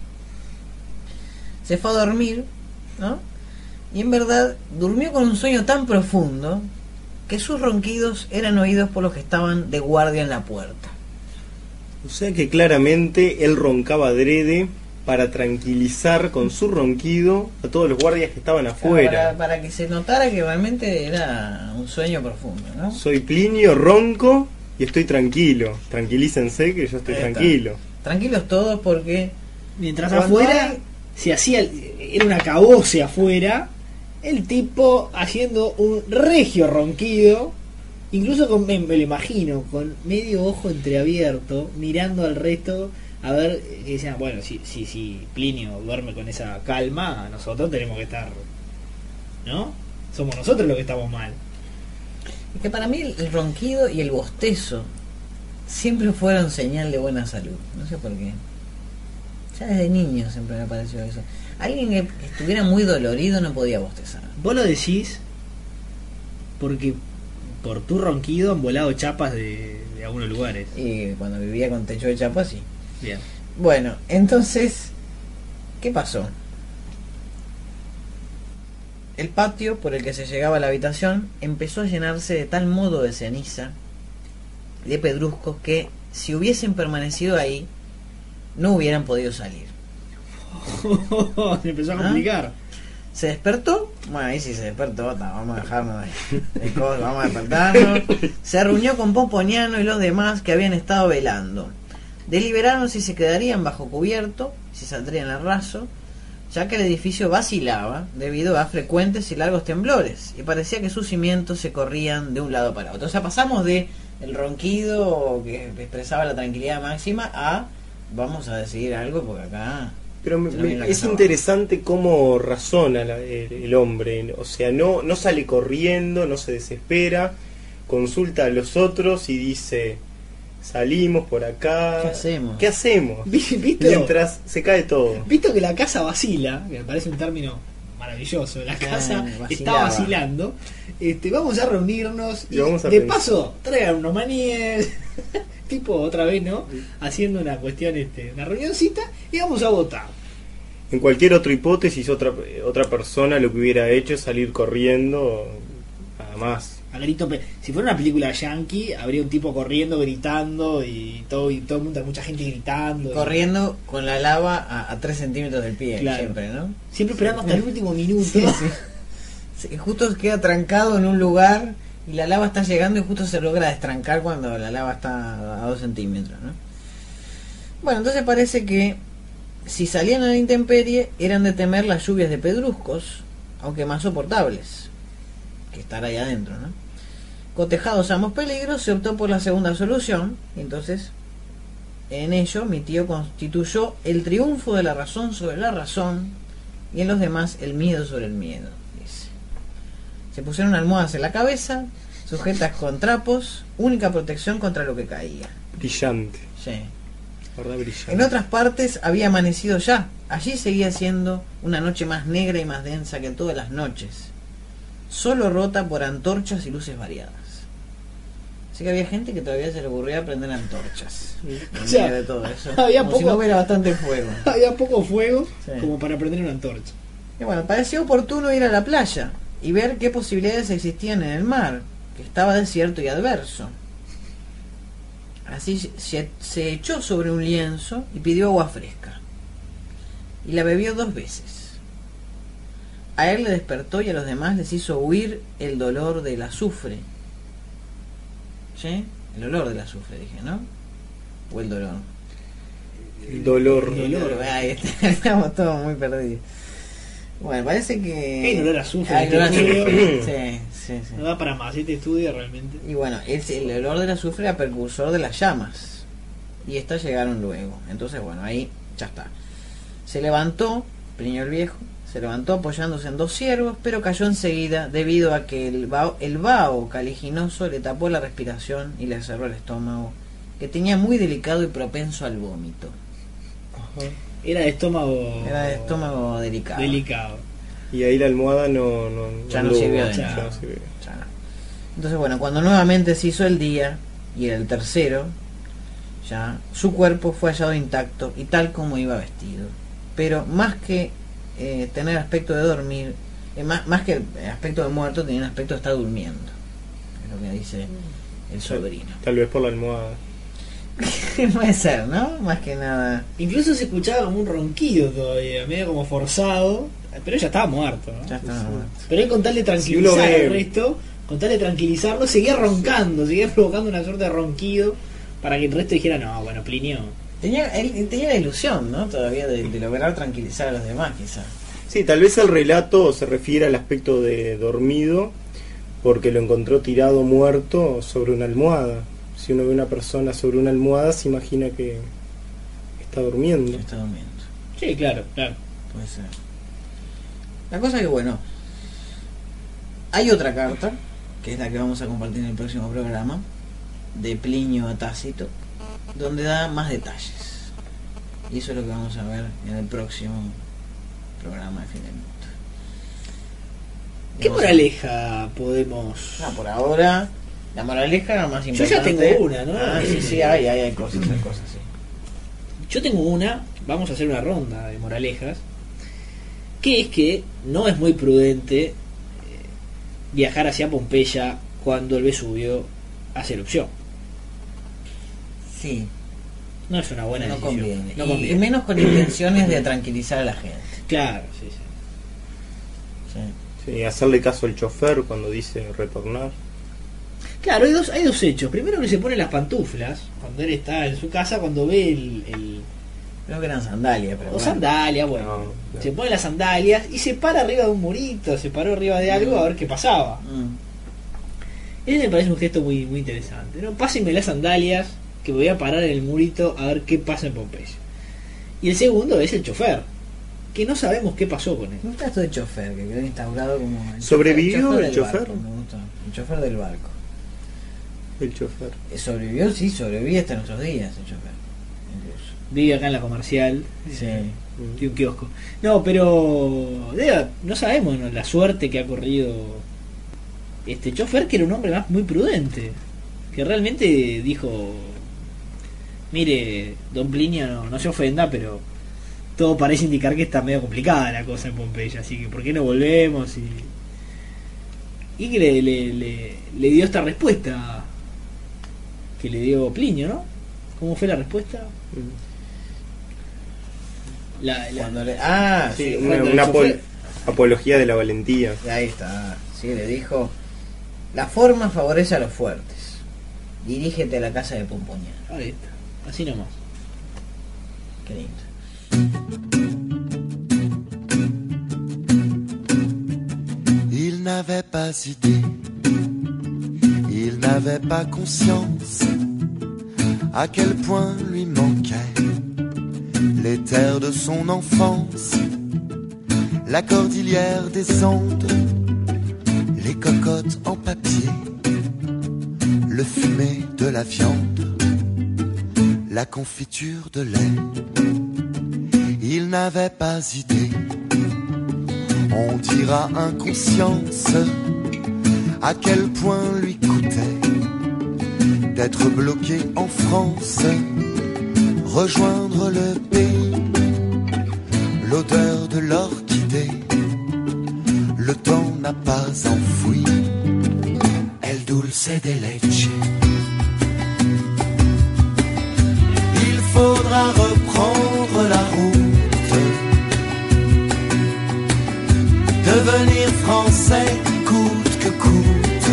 se fue a dormir, ¿no? Y en verdad durmió con un sueño tan profundo que sus ronquidos eran oídos por los que estaban de guardia en la puerta. O sea que claramente él roncaba adrede para tranquilizar con su ronquido a todos los guardias que estaban afuera. Para, para que se notara que realmente era un sueño profundo, ¿no? Soy Plinio, ronco y estoy tranquilo. Tranquilícense que yo estoy Ahí está. tranquilo. Tranquilos todos porque Mientras Cuando afuera hay- se hacía, era una cabose afuera, el tipo haciendo un regio ronquido, incluso con, me, me lo imagino, con medio ojo entreabierto, mirando al resto, a ver, que decían, bueno, si, si, si Plinio duerme con esa calma, nosotros tenemos que estar, ¿no? Somos nosotros los que estamos mal. es que para mí el, el ronquido y el bostezo siempre fueron señal de buena salud. No sé por qué. Ya desde niño siempre me pareció eso. Alguien que estuviera muy dolorido no podía bostezar. Vos lo decís porque por tu ronquido han volado chapas de, de algunos lugares. Y cuando vivía con techo de chapa, sí. Bien. Bueno, entonces, ¿qué pasó? El patio por el que se llegaba a la habitación empezó a llenarse de tal modo de ceniza, de pedruscos, que si hubiesen permanecido ahí, no hubieran podido salir. Se empezó a complicar. ¿Se despertó? Bueno, ahí sí se despertó, ta, vamos a dejarnos de, de cosas, vamos a despertarnos. Se reunió con Pomponiano y los demás que habían estado velando. Deliberaron si se quedarían bajo cubierto, si saldrían al raso, ya que el edificio vacilaba debido a frecuentes y largos temblores, y parecía que sus cimientos se corrían de un lado para otro. O sea, pasamos de el ronquido que expresaba la tranquilidad máxima a vamos a decidir algo porque acá... Pero me- se nos viene me- la es casa interesante cómo razona la- el, el hombre. O sea, no, no sale corriendo, no se desespera, consulta a los otros y dice, salimos por acá. ¿Qué hacemos? ¿Qué hacemos? ¿Viste? Mientras se cae todo. Visto que la casa vacila, que me parece un término maravilloso, la casa vacilaba. está vacilando, este, vamos a reunirnos y, Y vamos a de pensar. paso traigan unos maníes, tipo otra vez, ¿no? Haciendo una cuestión, este, una reunioncita y vamos a votar. En cualquier otra hipótesis, otra, otra persona lo que hubiera hecho es salir corriendo, nada más. A grito pe- si fuera una película yankee, habría un tipo corriendo, gritando y todo, y todo el mundo, mucha gente gritando. Corriendo con la lava a, a tres centímetros del pie, Claro. siempre, ¿no? Siempre esperando hasta el último minuto. Sí, sí. Sí, justo queda trancado en un lugar y la lava está llegando y justo se logra destrancar cuando la lava está a dos centímetros, ¿no? Bueno, entonces parece que si salían a la intemperie eran de temer las lluvias de pedruscos, aunque más soportables que estar ahí adentro, ¿no? Cotejados ambos peligros, se optó por la segunda solución, y entonces en ello mi tío constituyó el triunfo de la razón sobre la razón y en los demás el miedo sobre el miedo, dice. Se pusieron almohadas en la cabeza, sujetas con trapos, única protección contra lo que caía. Brillante, Sí. la verdad brillante. En otras partes había amanecido ya. Allí seguía siendo una noche más negra y más densa que todas las noches, solo rota por antorchas y luces variadas. Así que había gente que todavía se le ocurría prender antorchas. En O sea, medio de todo eso. había Como si poco- no hubiera bastante fuego. Había poco fuego Sí. como para prender una antorcha. Y bueno, pareció oportuno ir a la playa, y ver qué posibilidades existían en el mar, que estaba desierto y adverso. Así se, se echó sobre un lienzo y pidió agua fresca, y la bebió dos veces. A él le despertó y a los demás les hizo huir el dolor del azufre. ¿Sí? El olor del azufre, dije, ¿no? O el dolor. El dolor. El dolor. Ahí está, estamos todos muy perdidos. Bueno, parece que... Hay olor a azufre Hay en olor a este azufre. estudio. Sí, sí, sí. No da para más este estudio realmente. Y bueno, es el olor del azufre era precursor de las llamas. Y estas llegaron luego. Entonces, bueno, ahí ya está. Se levantó, Plinio el Viejo, se levantó apoyándose en dos ciervos, pero cayó enseguida debido a que el vaho, el vaho caliginoso le tapó la respiración y le cerró el estómago, que tenía muy delicado y propenso al vómito. Era de estómago. Era de estómago delicado. Delicado. Y ahí la almohada no, no, Ya no anduvo, sirvió de ya nada. no sirvió. Ya no. Entonces, bueno, cuando nuevamente se hizo el día, y era el tercero, ya su cuerpo fue hallado intacto y tal como iba vestido. Pero más que eh, tener aspecto de dormir, eh, más, más que el aspecto de muerto, tenía un aspecto de estar durmiendo. Es lo que dice el sobrino. Tal vez por la almohada. Puede ser, ¿no? Más que nada. Incluso se escuchaba como un ronquido todavía, medio como forzado, pero ya estaba muerto, ¿no? Ya está muerto. Pero él con tal de Si tranquilizar uno ve- al resto, con tal de tranquilizarlo, seguía roncando, seguía provocando una suerte de ronquido para que el resto dijera, no, bueno, Plinio. Tenía, él tenía la ilusión, ¿no? Todavía de, de lograr tranquilizar a los demás, quizás. Sí, tal vez el relato se refiere al aspecto de dormido porque lo encontró tirado muerto sobre una almohada. Si uno ve una persona sobre una almohada se imagina que está durmiendo. Está durmiendo. Sí, claro, claro. Puede ser. La cosa es que, bueno, hay otra carta, que es la que vamos a compartir en el próximo programa, de Plinio a Tácito, donde da más detalles. Y eso es lo que vamos a ver en el próximo programa de Fin del Mundo. ¿Qué Vamos a- moraleja podemos...? No, por ahora, la moraleja más Yo importante... ya tengo una, ¿no? Ah, sí, sí, hay, hay, hay cosas, hay cosas, sí. Yo tengo una, vamos a hacer una ronda de moralejas, que es que no es muy prudente eh, viajar hacia Pompeya cuando el Vesubio hace erupción. Sí, No es una buena no decisión. conviene. No Y- conviene. Y menos con intenciones de tranquilizar a la gente. Claro, sí, sí. Sí. Sí, hacerle caso al chofer cuando dice retornar. Claro, hay dos, hay dos hechos. Primero que se pone las pantuflas cuando él está en su casa, cuando ve el, el Creo que eran sandalias, pero o bueno. sandalias, bueno, No, no. se pone las sandalias y se para arriba de un murito, se paró arriba de algo a ver qué pasaba. Mm. Ese me parece un gesto muy muy interesante, ¿no? Pásenme las sandalias que me voy a parar en el murito a ver qué pasa en Pompeya. Y el segundo es el chofer, que no sabemos qué pasó con él. Me gusta esto de chofer, que quedó instaurado como... el ¿Sobrevivió el del chofer? barco, me gustó. El chofer del barco. El chofer. Eh, ¿Sobrevivió? Sí, sobrevive hasta nuestros días el chofer. Incluso. Vive acá en la comercial, Sí. tiene un kiosco. No, pero debe- no sabemos, ¿no?, la suerte que ha corrido este chofer, que era un hombre más muy prudente, que realmente dijo, mire, don Plinio, no, no se ofenda, pero todo parece indicar que está medio complicada la cosa en Pompeya, así que ¿por qué no volvemos? Y, y que le, le, le, le dio esta respuesta que le dio Plinio, ¿no? ¿Cómo fue la respuesta? La, la- Cuando le... Ah, Sí, sí, una, cuando el una chofer- apol- apología de la valentía. ahí está. Sí, le dijo, la forma favorece a los fuertes. Dirígete a la casa de Pompoña. Ahí está, así nomás. Qué lindo. Il n'avait pas idée, il n'avait pas conscience à quel point lui manquait les terres de son enfance, la cordillère des Andes, les cocottes en papier, le fumet de la viande, la confiture de lait. Il n'avait pas idée, on dira inconscience, à quel point lui coûtait d'être bloqué en France, rejoindre le pays, l'odeur de l'orchidée, le temps n'a n'a pas enfoui. El dulce de leche. Il faudra reprendre la route, devenir français coûte que coûte,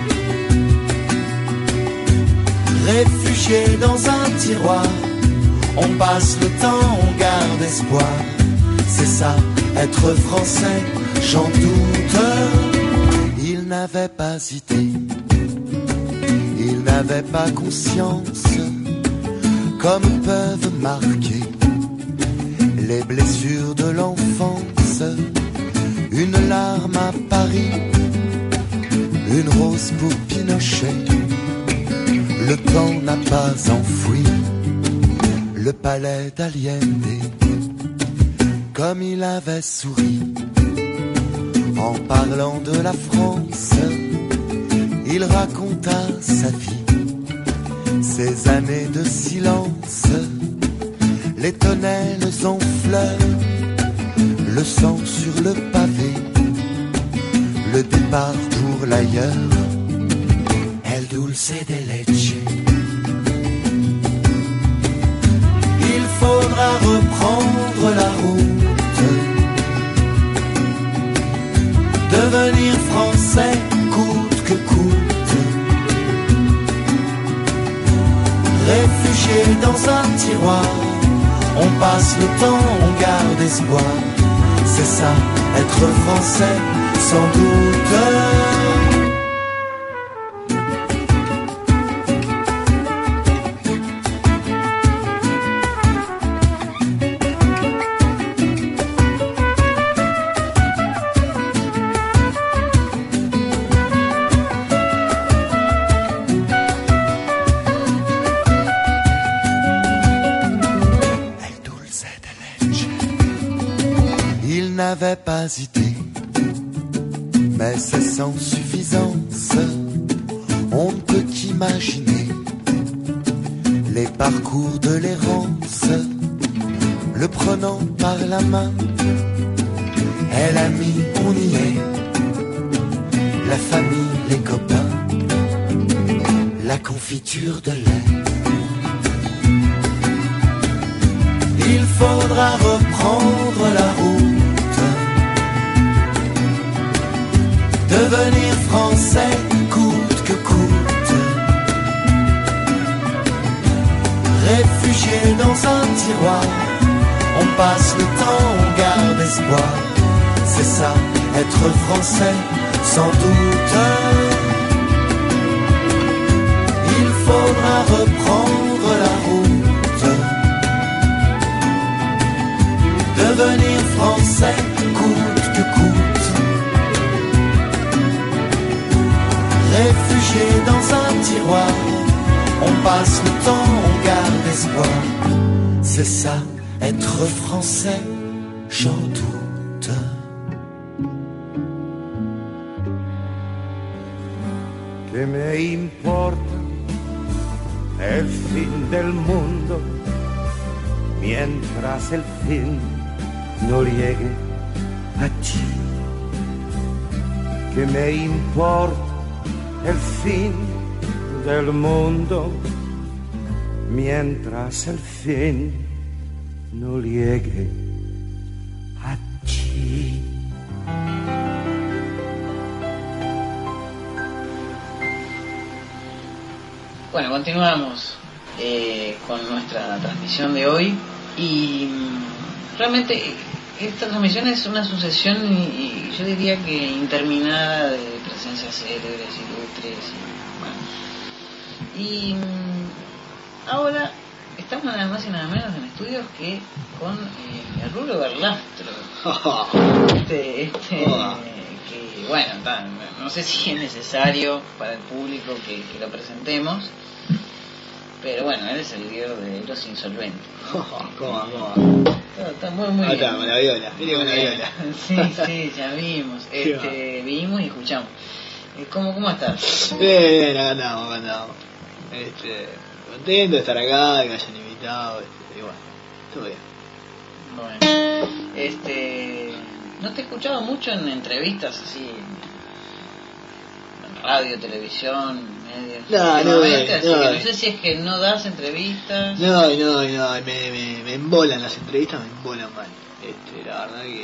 réfugié dans un tiroir. On passe le temps, on garde espoir. C'est ça, être français, j'en doute. Il n'avait pas idée, il n'avait pas conscience, comme peuvent marquer les blessures de l'enfance. Une larme à Paris, une rose pour Pinochet. Le temps n'a pas enfoui le palais d'Allende, comme il avait souri en parlant de la France. Il raconta sa vie, ses années de silence, les tonnelles en fleurs, le sang sur le pavé, le départ pour l'ailleurs. El dulce de leche. Il faudra reprendre la route, devenir français coûte que coûte, réfugié dans un tiroir. On passe le temps, on garde espoir. C'est ça, être français, sans doute. N'avait pas idée, mais c'est sans suffisance. On ne peut qu'imaginer les parcours de l'errance, le prenant par la main. Elle a mis, on y est, la famille, les copains, la confiture de lait. Il faudra reprendre la route, devenir français coûte que coûte, réfugié dans un tiroir. On passe le temps, on garde espoir. C'est ça, être français, sans doute. Il faudra reprendre la route, devenir français coûte que coûte, réfugié dans un tiroir. On passe le temps, on garde espoir. C'est ça, être français, j'en doute. Que me importa el fin del mundo mientras el fin no llegue a ti? Que me importa el fin del mundo mientras el fin no llegue a ti. Bueno, continuamos eh, con nuestra transmisión de hoy y mm, realmente esta transmisión es una sucesión y, y yo diría que interminada de presencias célebres, ilustres y bueno. Y mmm, ahora estamos nada más y nada menos en estudios que con eh, el Rulo Berlastro. este, este que bueno, tan, no sé si es necesario para el público que, que lo presentemos, pero bueno, él es el líder de Los Insolventes. ¿Cómo, cómo? Está, está muy, muy ah, bien. Está, con la viola, mire con la viola. Sí, sí, ya vimos. Este, vimos y escuchamos. ¿Cómo, cómo estás? Bien, bien, acá andamos, acá andamos. Este, contento de estar acá, que me hayan invitado, este, y bueno, todo bien. Bueno, este, no te he escuchado mucho en entrevistas así radio, televisión, medios. No, últimamente, no, así no, que no. no sé si es que no das entrevistas. No, no, no, me, me, me embolan las entrevistas, me embolan mal. Este, la verdad que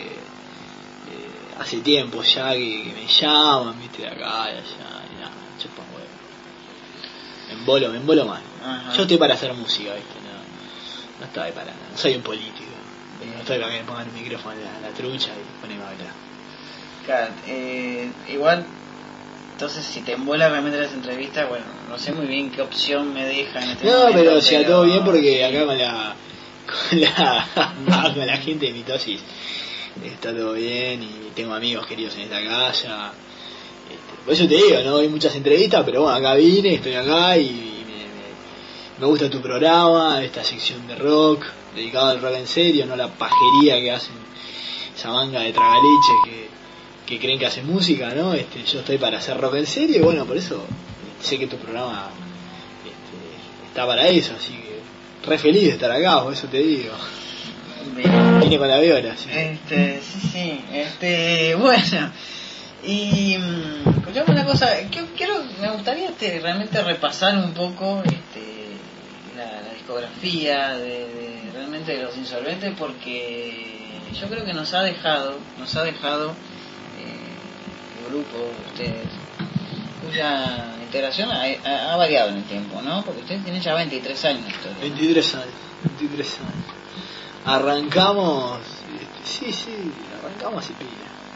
eh, hace tiempo ya que, que me llaman, viste, de acá y allá, y nada, chupan huevo. Me embolo, me embolo mal. Ajá. Yo estoy para hacer música, viste, no, no estoy para nada, no soy un político. No estoy para que me pongan un micrófono en la, la trucha y ponerme a bailar. Claro, eh, igual, entonces si te embola realmente las entrevistas, bueno, no sé muy bien qué opción me deja en este No, momento. pero o sea, pero- todo bien porque acá con la con la con la gente de Mitosis está todo bien y tengo amigos queridos en esta casa. Este, por eso te digo, no hay muchas entrevistas, pero bueno, acá vine, estoy acá y me, me, me gusta tu programa, esta sección de rock, dedicado al rock en serio, no la pajería que hacen esa manga de tragaleches que, que creen que hacen música, ¿no? Este, yo estoy para hacer rock en serio y bueno, por eso sé que tu programa este, está para eso, así que re feliz de estar acá, por eso te digo. Bien. Vine con la viola, sí. Este, sí, sí, este, bueno, y mm, escuchame una cosa, que- quiero, me gustaría este, realmente repasar un poco este, la, la discografía de, de realmente de Los Insolventes, porque yo creo que nos ha dejado, nos ha dejado eh, el grupo de ustedes, cuya integración ha, ha- ha variado en el tiempo, ¿no? Porque ustedes tienen ya veintitrés años de historia. veintitrés años, veintitrés años. Arrancamos, este, sí, sí, arrancamos y pila.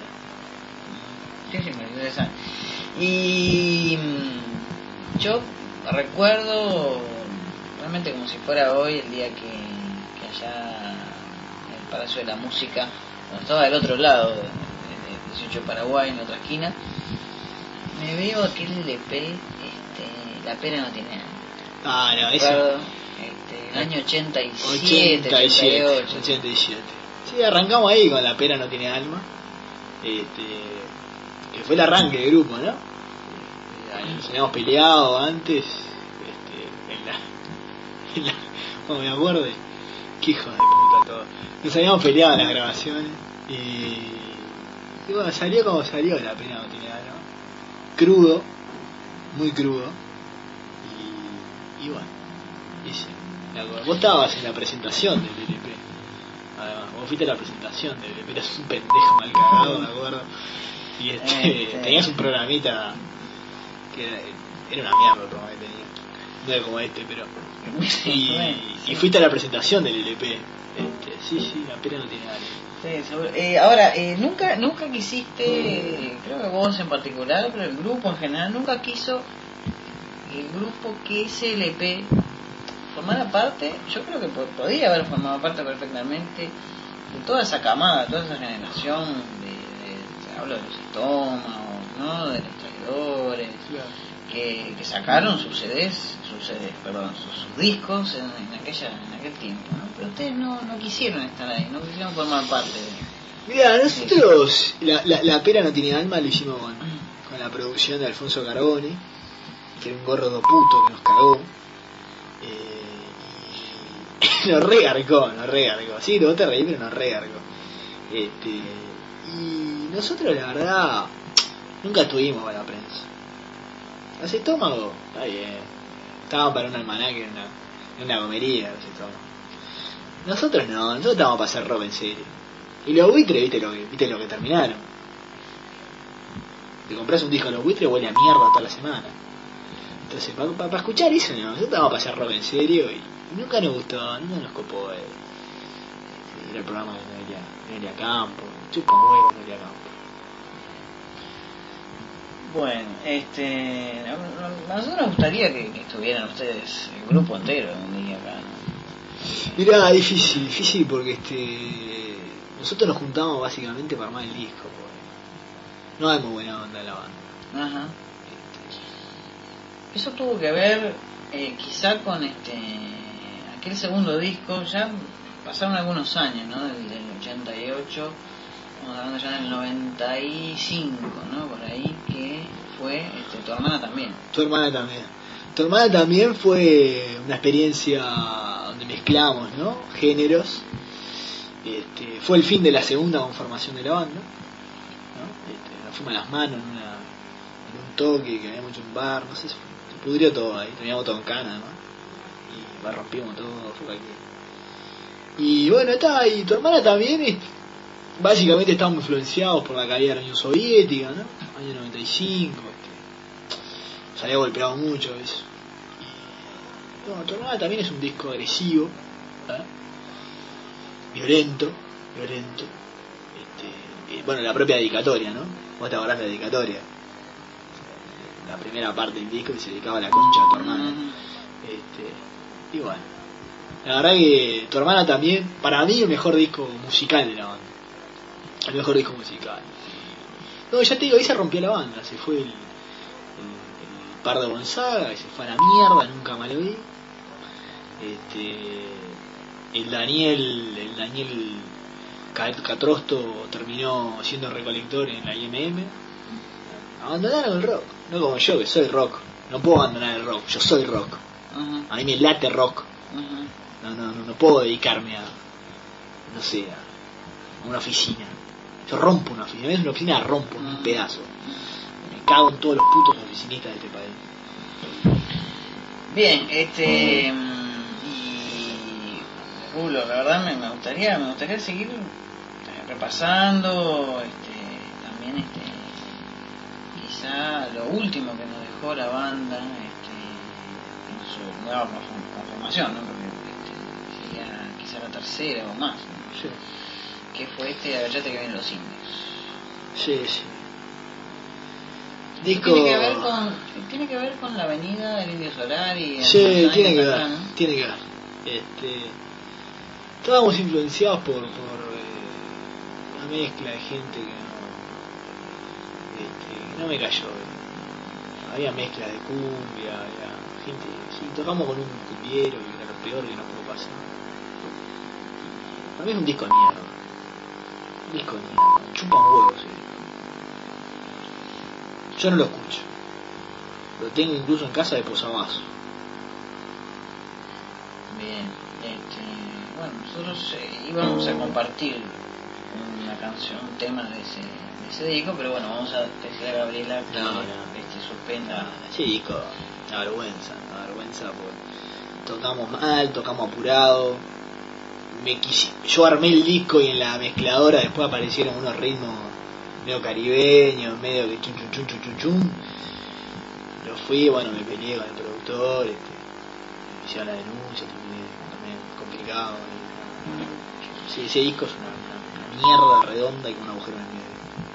Sí, sí, me interesa. Y mm, yo recuerdo realmente como si fuera hoy el día que, que allá en el Palacio de la Música, cuando estaba del otro lado, de, de dieciocho Paraguay, en la otra esquina, me veo aquel L P, este, La Pera no tiene años. Ah, no, eso. Recuerdo, este, el año ochenta y siete, ochenta y siete, ochenta y ocho. ochenta y siete. Sí, arrancamos ahí con La Pera no tiene alma. Este, que fue el arranque del grupo, ¿no? Eh, Nos habíamos peleado antes. Este, en la. En la bueno, me acuerdo. Qué hijo de puta todo. Nos habíamos peleado en las grabaciones. Y. Y bueno, salió como salió La Pera no tiene alma. Crudo. Muy crudo. Y. Y bueno. Y sí. Me acuerdo. Vos estabas en la presentación del L P. Además, vos fuiste a la presentación del L P. Eras un pendejo mal cagado, me acuerdo. Y este, Este. tenías un programita que era, era una mierda el programa que tenía. No era como este, pero. Y, Bueno, sí. y fuiste a la presentación del L P. Este, sí, sí, La Pera no tiene nada. Sí, seguro. Eh, ahora, eh, nunca nunca quisiste, creo que vos en particular, pero el grupo en general, nunca quiso el grupo que ese L P formara parte, yo creo que po- podía haber formado parte perfectamente de toda esa camada, toda esa generación de, de hablo de los estómagos, ¿no? De los traidores, que, que sacaron sus C Ds, sus C Ds, perdón, sus, sus discos en, en aquella en aquel tiempo, ¿no? Pero ustedes no, no quisieron estar ahí, no quisieron formar parte de... Mira, nosotros la, la, la Pera no tiene alma, lo hicimos con, con la producción de Alfonso Carboni, que era un gordo puto que nos cagó. Eh, y nos regarcó, nos regarcó. Sí, vos te reí, pero nos regarcó. Este, y nosotros, la verdad, nunca estuvimos para la prensa. Los estómagos, está bien. Estaban para un almanaque en una, en una comería, los estómagos. Nosotros no, nosotros estábamos para hacer rock en serio. Y los buitres, viste lo que, viste lo que terminaron. Te compras un disco de los buitres, huele a mierda toda la semana. Entonces, para pa, pa escuchar eso, no, nosotros estábamos para hacer rock en serio y, y nunca nos gustó, nunca nos copó. Eh, era el programa de Noelia, Noelia Campo, chupa un huevo Noelia Campo. Bueno, este, a nosotros nos gustaría que, que estuvieran ustedes, el grupo entero, un día acá, ¿no? Mirá, difícil, difícil porque este nosotros nos juntamos básicamente para armar el disco, porque no hay muy buena onda en la banda. Ajá. Eso tuvo que ver eh, quizá con este aquel segundo disco, ya pasaron algunos años, ¿no? Del, del ochenta y ocho, estamos hablando ya del noventa y cinco, ¿no? Por ahí, que fue este, tu hermana también. Tu hermana también. Tu hermana también fue una experiencia donde mezclamos, ¿no? Géneros. Este, fue el fin de la segunda conformación de la banda, ¿no? Este, nos fuimos las manos en, una, en un toque, que había mucho un bar, no sé, se pudrió todo ahí, teníamos todo en cana, ¿no? Y la rompimos todo, fue cualquier. Y bueno, está, y tu hermana también, es, básicamente estábamos influenciados por la caída de la Unión Soviética, ¿no? Año noventa y cinco, este, se había golpeado mucho eso. Y, bueno, tu hermana también es un disco agresivo, ¿eh? Violento, violento. Este, y, bueno, la propia dedicatoria, ¿no? Vos te acordás de la dedicatoria. La primera parte del disco que se dedicaba a la concha de tu hermana. Este, y bueno, la verdad que tu hermana también, para mí, el mejor disco musical de la banda. El mejor disco musical. No, ya te digo, ahí se rompió la banda. Se fue el, el, el Pardo Gonzaga, y se fue a la mierda, nunca más lo vi. Este, el Daniel, el Daniel Catrosto terminó siendo recolector en la I M M. Abandonaron el rock, no como yo que soy rock. No puedo abandonar el rock, yo soy rock. Uh-huh. A mí me late rock. Uh-huh. No, no, no, no puedo dedicarme a, no sé, a una oficina. Yo rompo una oficina, es una oficina, la rompo en uh-huh. un pedazo. Me cago en todos los putos oficinistas de este país. Bien, este y Rulo, la verdad me, me gustaría, me gustaría seguir repasando, este, también este, quizá lo último que nos dejó la banda, este, en su nueva conformación, ¿no? Porque este, sería quizá la tercera o más, ¿no? Sí. Que fue este Agachate que vienen los indios. Sí, sí. Disco... Tiene que ver con tiene que ver con la avenida del Indio Solar y sí, tiene que ver, ¿no? Tiene que ver. Este, estábamos influenciados por, por eh, una mezcla de gente que no, este, que no me cayó. Había mezcla de cumbia, había gente, sí, tocamos con un cumbiero que era lo peor que nos pudo pasar. Para mí es un disco de mierda. Un disco de mierda. Chupa un huevo, sí. Yo no lo escucho. Lo tengo incluso en casa de posavasos. Bien, este, bueno, nosotros eh, íbamos a compartir una canción, un tema de ese, de ese disco, pero bueno, vamos a decirle a Gabriela que no, no. Este, suspenda. Ese disco, una vergüenza, una vergüenza, porque tocamos mal, tocamos apurado. Me quise, yo armé el disco y en la mezcladora después aparecieron unos ritmos medio caribeños, medio que chun chun chun chun chun chun. Lo fui, bueno, me peleé con el productor, este, me hicieron la denuncia, también, también complicado. Y, sí, ese disco es una, una, una mierda redonda y con un agujero en el medio.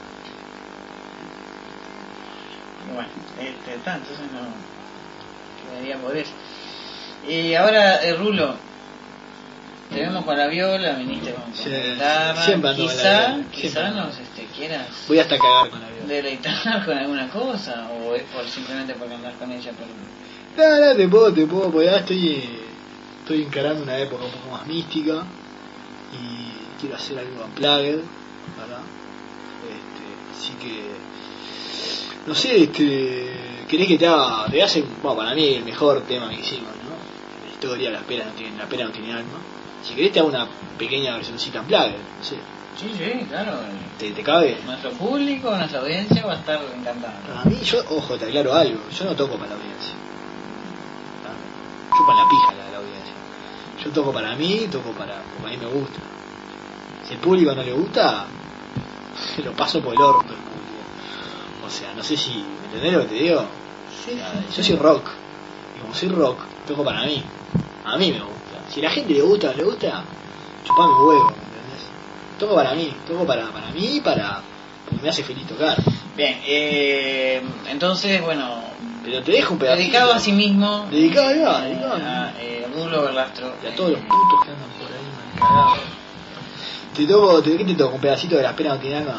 Bueno, este, está, entonces no quedaría por eso. Y ahora, eh, Rulo, te vemos con la viola, viniste con, con sí, la guitarra, siempre quizá, quizá nos este, quieras voy hasta cagar con la viola. Deleitar con alguna cosa, o es por simplemente por andar con ella por... No, no, te puedo, te puedo, porque ahora estoy, estoy encarando una época un poco más mística y quiero hacer algo unplugged, ¿verdad? Este, así que, no sé, este, querés que te haga, te hace, bueno, para mí el mejor tema que hicimos, ¿no? La historia, la pena no tiene, la pena no tiene alma. Si querés te hago una pequeña versioncita unplugged, no sé. Sí, sí, claro. ¿Te, te cabe? Nuestro público, nuestra audiencia va a estar encantada. Para mí, yo, ojo, te aclaro algo, yo no toco para la audiencia. ¿Ah? Chupan la pija la de la audiencia. Yo toco para mí, toco para, porque a mí me gusta. Si el público no le gusta, lo paso por el orto el público. O sea, no sé si, ¿me entendés lo que te digo? Sí, o sea, sí. Yo soy rock, y como soy rock, toco para mí. A mí me gusta. Si a la gente le gusta o no le gusta, chupame huevo, ¿me entendés? Toco para mí, toco para, para mí, para porque me hace feliz tocar. Bien, eh, entonces, bueno... Pero te dejo un pedacito. Dedicado a sí mismo. Dedicado, ahí va, eh, dedicado. A eh, Rulo Berlastro. Y a todos los putos que andan por ahí, man, cagados. Te toco, te, ¿qué te toco? ¿Un pedacito de Las penas no tienen alma?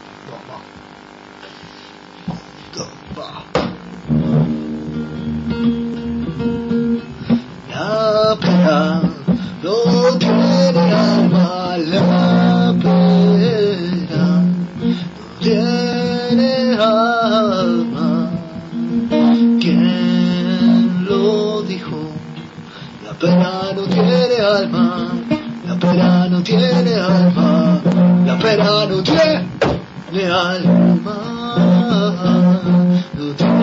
La pena no tiene alma, la pena no tiene alma. ¿Quién lo dijo? La pena no tiene alma, la pena no tiene alma, la pena no tiene alma, no tiene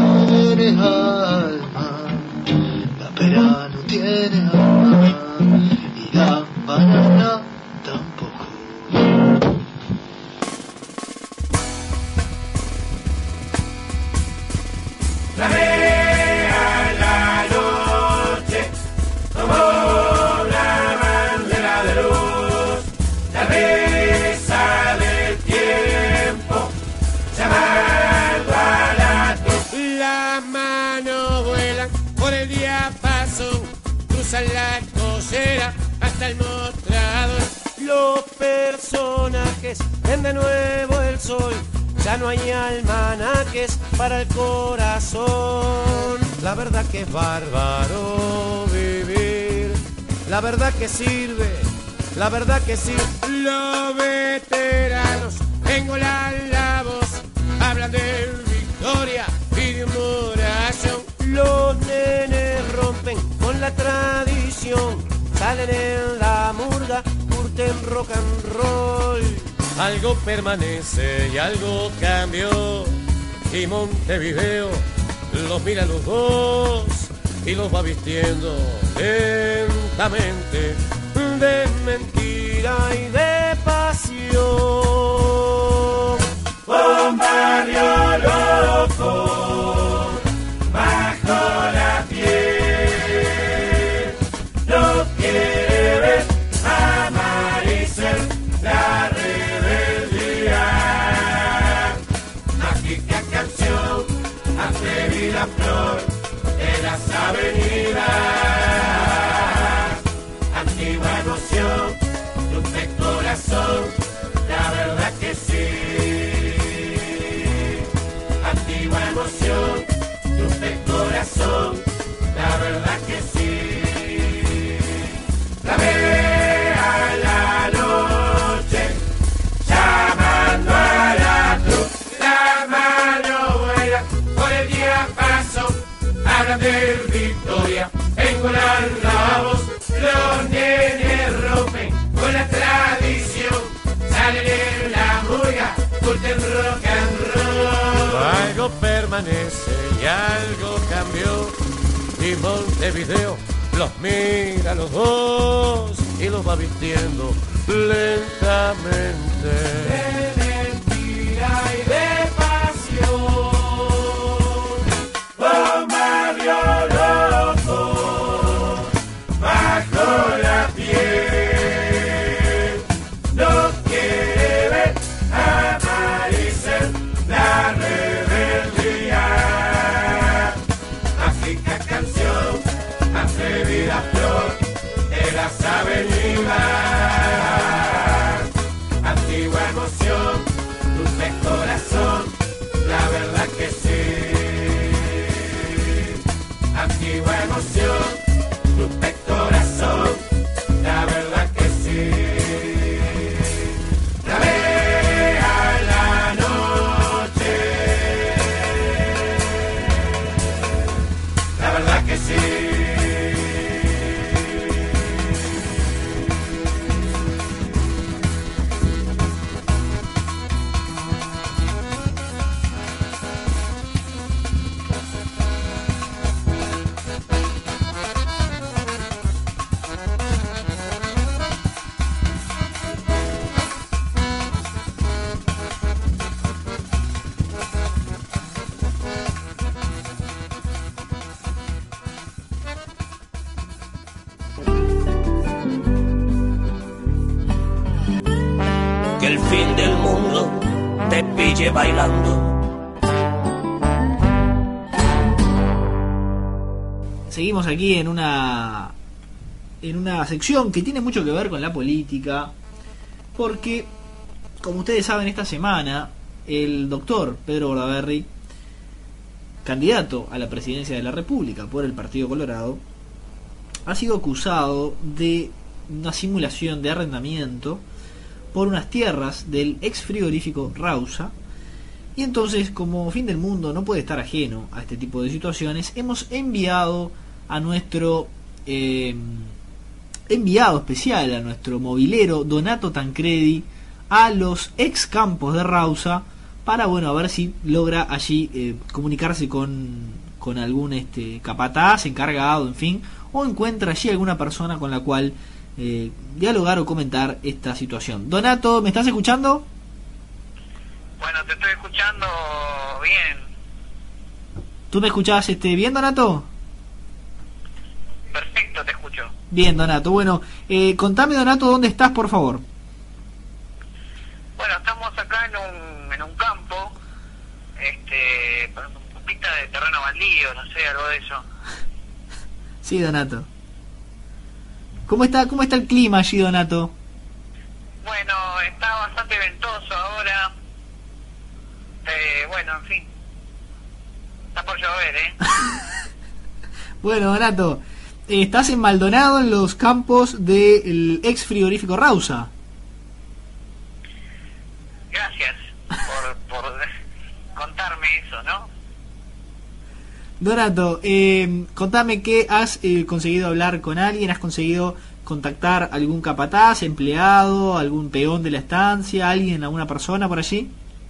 Flamea la noche como una bandera de luz, la brisa del tiempo llamando a la cruz. Las manos vuelan por el diapasón, cruzan la collera hasta el mostrador. Los personajes ven de nuevo el sol, ya no hay almanaques para el corazón. La verdad que es bárbaro vivir, la verdad que sirve, la verdad que sirve. Los veteranos engolan la voz, hablan de victoria y de un murallón. Los nenes rompen con la tradición, salen en la murga, curten rock and roll. Algo permanece y algo cambió, y Montevideo los mira a los dos y los va vistiendo lentamente de mentira y de pasión. Un barrio loco bajo la piel no quiere ver a Maricel, la atrevida flor de las avenidas, antigua emoción de un corazón, la verdad que sí. Antigua emoción de un corazón, la verdad que sí. La vea la noche llamando a la cruz, la mano vuela por el diapasón, hablan de victoria, engolan la voz. Los nenes rompen con la tradición, salen en la murga, curten rock and roll. Algo permanece y algo cambió, y Montevideo los mira a los dos y los va vistiendo lentamente de mentira y de pasión. Un barrio loco bajo la piel no quiere ver a Maricel, la rebeldía. Mágica canción, atrevida flor de las avenidas, antigua emoción, dulce corazón, la verdad que sí. Antigua emoción, dulce corazón, la verdad que sí. La vea la noche, la verdad que sí. Que el fin del mundo te pille bailando. Seguimos aquí en una en una sección que tiene mucho que ver con la política, porque como ustedes saben, esta semana el doctor Pedro Bordaberry, candidato a la presidencia de la República por el Partido Colorado, ha sido acusado de una simulación de arrendamiento por unas tierras del ex frigorífico Rausa. Y entonces, como Fin del Mundo no puede estar ajeno a este tipo de situaciones, hemos enviado a nuestro eh, enviado especial, a nuestro movilero Donato Tancredi, a los ex campos de Rausa, para, bueno, a ver si logra allí eh, comunicarse con, con algún este capataz, encargado, en fin, o encuentra allí alguna persona con la cual eh, dialogar o comentar esta situación. Donato, ¿me estás escuchando? Bueno, te estoy escuchando bien. ¿Tú me escuchás este, bien, Donato? Perfecto, te escucho. Bien, Donato. Bueno, eh, contame, Donato, ¿dónde estás, por favor? Bueno, estamos acá en un, en un campo, este, pista de terreno baldío, no sé, algo de eso. Sí, Donato. ¿Cómo está, cómo está el clima allí, Donato? Bueno, está bastante ventoso ahora. Eh, bueno, en fin. Está por llover, ¿eh? Bueno, Donato, eh, estás en Maldonado, en los campos del ex frigorífico Rausa. Gracias por, por contarme eso, ¿no? Donato, eh, contame que has eh, conseguido hablar con alguien, has conseguido contactar algún capataz, empleado, algún peón de la estancia, alguien, alguna persona por allí.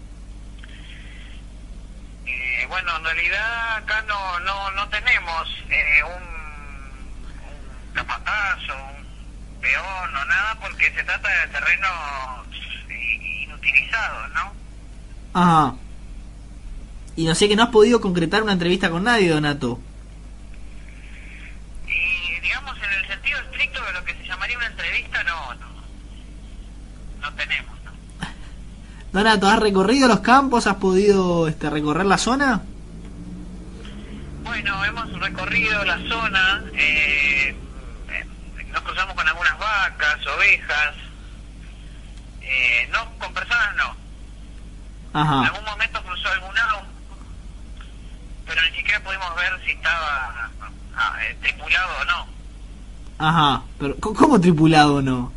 Eh, bueno, en realidad acá no no no tenemos eh, un, un capataz o un peón o nada, porque se trata de terrenos inutilizados, ¿no? Ajá. Y no sé que no has podido concretar una entrevista con nadie, Donato. Y digamos, en el sentido estricto de lo que se llamaría una entrevista, no, no, no tenemos, ¿no? Donato, ¿has recorrido los campos? ¿Has podido este, recorrer la zona? Bueno, hemos recorrido la zona, eh, nos cruzamos con algunas vacas, ovejas, eh, no, con personas no. Ajá. En algún momento cruzó algún auto, pero ni siquiera pudimos ver si estaba ah, eh, tripulado o no. Ajá, pero ¿cómo tripulado o no?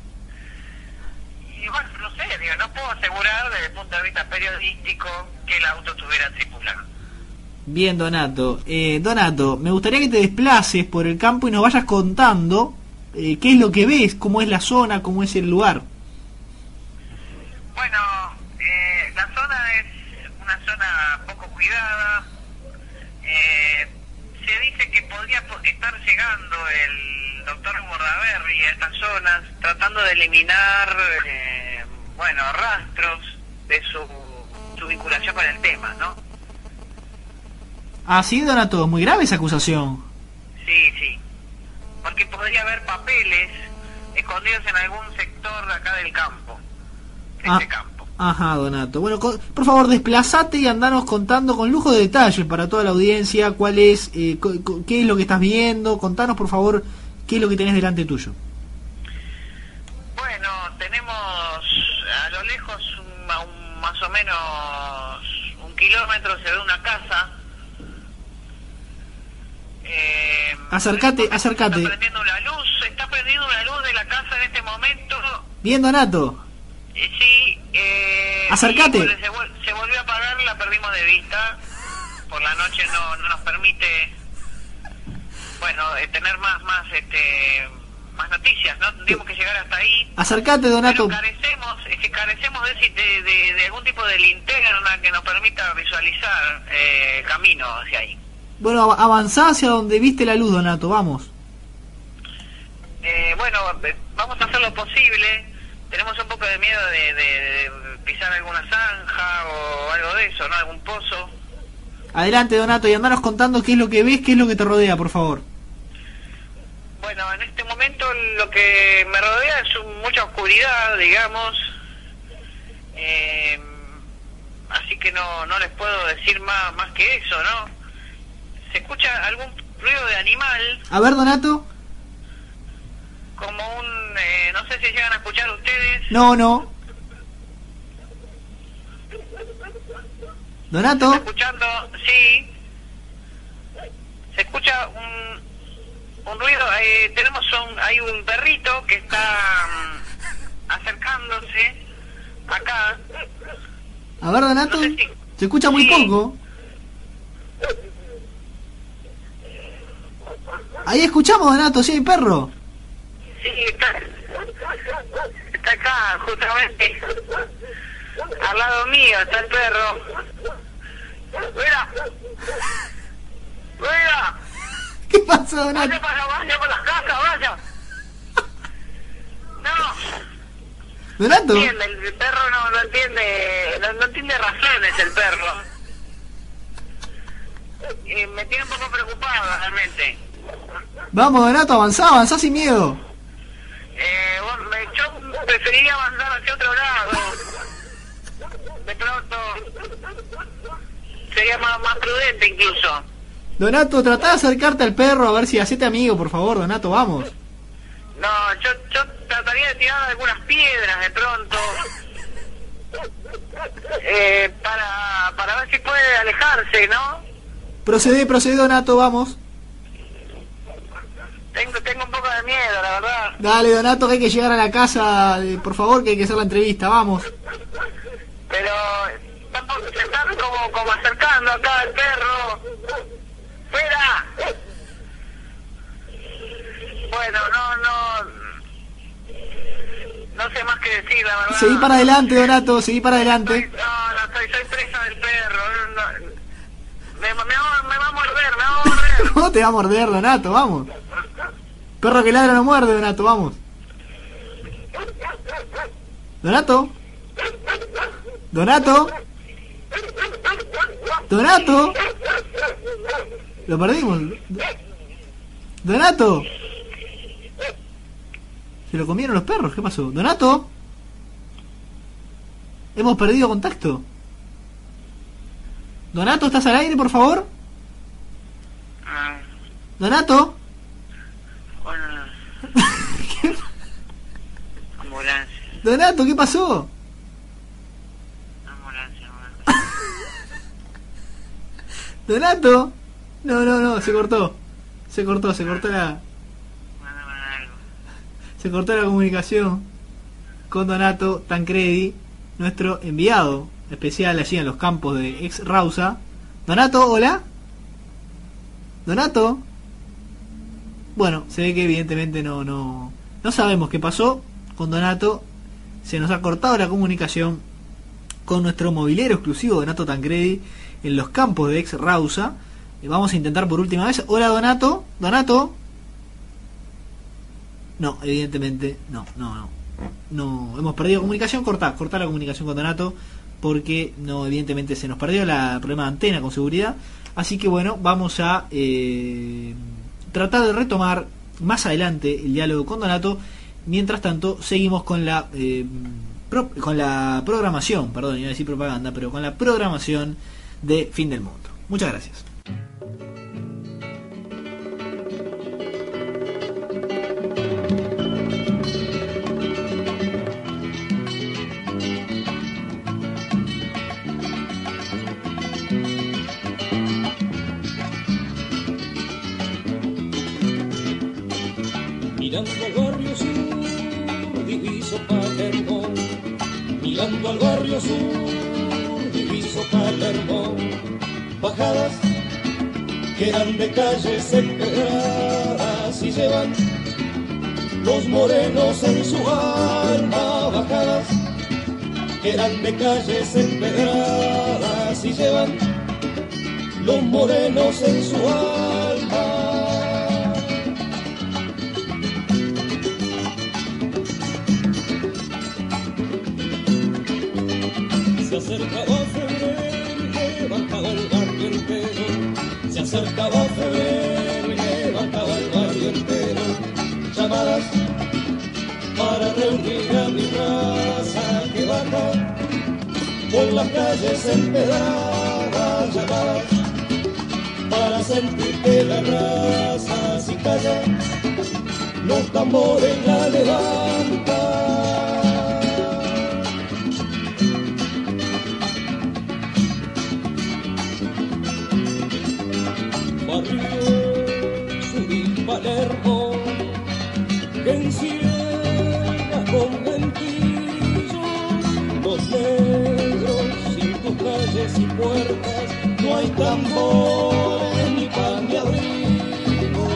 Y bueno, no sé, digo, no puedo asegurar desde el punto de vista periodístico que el auto estuviera tripulado. Bien, Donato. Eh, Donato, me gustaría que te desplaces por el campo y nos vayas contando eh, qué es lo que ves, cómo es la zona, cómo es el lugar. Bueno, eh, la zona es una zona poco cuidada. Eh, se dice que podría estar llegando el doctor Bordaberry a estas zonas, tratando de eliminar, eh, bueno, rastros de su, su vinculación con el tema, ¿no? Ah, sí, Donato, es muy grave esa acusación. Sí, sí. Porque podría haber papeles escondidos en algún sector de acá del campo. De Ah, este campo. ajá, Donato. Bueno, co- por favor, desplazate y andanos contando con lujo de detalles para toda la audiencia cuál es, eh, co- co- qué es lo que estás viendo. Contanos, por favor, qué es lo que tenés delante tuyo. Bueno, tenemos a lo lejos un, a un- más o menos un kilómetro se ve una casa. Eh, Acércate, acércate. Está prendiendo una luz, está prendiendo una luz de la casa en este momento. Bien, Donato. Eh, sí, eh, Acércate. y cuando se, vol- se volvió a apagar, la perdimos de vista. Por la noche no, no nos permite, bueno, eh, tener más, más, este, más noticias, ¿no? Tendríamos que llegar hasta ahí. Acércate, Donato. Pero carecemos, es que carecemos de, si- de, de, de algún tipo de linterna que nos permita visualizar eh, el camino hacia ahí. Bueno, av- avanzá hacia donde viste la luz, Donato, vamos. Eh, bueno, eh, vamos a hacer lo posible. Tenemos un poco de miedo de, de, de pisar alguna zanja o algo de eso, ¿no? Algún pozo. Adelante, Donato, y andanos contando qué es lo que ves, qué es lo que te rodea, por favor. Bueno, en este momento lo que me rodea es un- mucha oscuridad, digamos. Eh, así que no, no les puedo decir más, más que eso, ¿no? Se escucha algún ruido de animal, A ver, Donato. como un... Eh, no sé si llegan a escuchar ustedes. No, no. Donato. ¿Se está escuchando? Sí. Se escucha un, un ruido. Eh, tenemos un, hay un perrito que está mm, acercándose acá. A ver, Donato. No sé si- Se escucha muy Sí. poco. Ahí escuchamos, Donato, sí, hay perro. Sí, está, está acá, justamente. Al lado mío está el perro. ¡Mira! ¡Mira! ¿Qué pasa, Donato? ¡Vaya para vaya por las casas, vaya! No, Donato. no entiende, el perro no, no entiende, no, no entiende razones el perro. eh, me tiene un poco preocupado realmente. Vamos, Donato, avanzá, avanzá sin miedo. Eh, vos- me- yo preferiría avanzar hacia otro lado. De pronto sería más, más prudente incluso. Donato, tratá de acercarte al perro a ver si hacete amigo, por favor, Donato, vamos. No, yo, yo trataría de tirar algunas piedras de pronto. Eh, para, para ver si puede alejarse, ¿no? Procedé, procedé, Donato, vamos. Tengo, tengo un poco de miedo, la verdad. Dale, Donato, que hay que llegar a la casa, eh, por favor, que hay que hacer la entrevista, vamos. Pero tampoco se está como, como acercando acá el perro. ¡Fuera! Bueno, no, no... No sé más que decir, la verdad. Seguí para adelante, Donato, seguí para adelante. No, no, soy, soy presa del perro. No, me, me, va- me va a morder, me va a morder. ¿Cómo te va a morder, Donato? Vamos. Perro que ladra no muerde, Donato, vamos. Donato. Donato. Donato. Lo perdimos. Donato. Se lo comieron los perros, ¿qué pasó? Donato. Hemos perdido contacto. Donato, ¿estás al aire, por favor? Donato. Ambulancia, Donato, ¿qué pasó? ambulancia, Donato. No, no, no, se cortó. Se cortó, se cortó la... Se cortó la comunicación con Donato Tancredi, nuestro enviado especial allí en los campos de Ex Rausa. Donato, hola. Donato. Bueno, se ve que evidentemente no, no, no sabemos qué pasó con Donato. Se nos ha cortado la comunicación con nuestro movilero exclusivo Donato Tancredi en los campos de Ex Rausa. Y vamos a intentar por última vez. Hola, Donato. Donato. No, evidentemente, no, no, no. No, hemos perdido comunicación, cortá, cortá la comunicación con Donato, porque no, evidentemente se nos perdió la problema de antena con seguridad. Así que bueno, vamos a eh, tratar de retomar más adelante el diálogo con Donato. Mientras tanto, seguimos con la eh, pro, con la programación, perdón, iba a decir propaganda, pero con la programación de Fin del Mundo. Muchas gracias. Mirando al barrio sur, diviso Palermo. Mirando al barrio sur, diviso Palermo. Bajadas que eran de calles empedradas y llevan los morenos en su alma. Bajadas que eran de calles empedradas y llevan los morenos en su alma. Se acercaba febrero y levantaba el barrio entero. Se acercaba febrero y levantaba el barrio entero. Llamadas para reunir a mi raza que baja por las calles empedradas. Llamadas para sentir que la raza si calla, los tambores la levantan. Palermo, que encierra con ventillos los negros sin tus calles y puertas. No hay tambores ni pan ni abrigo.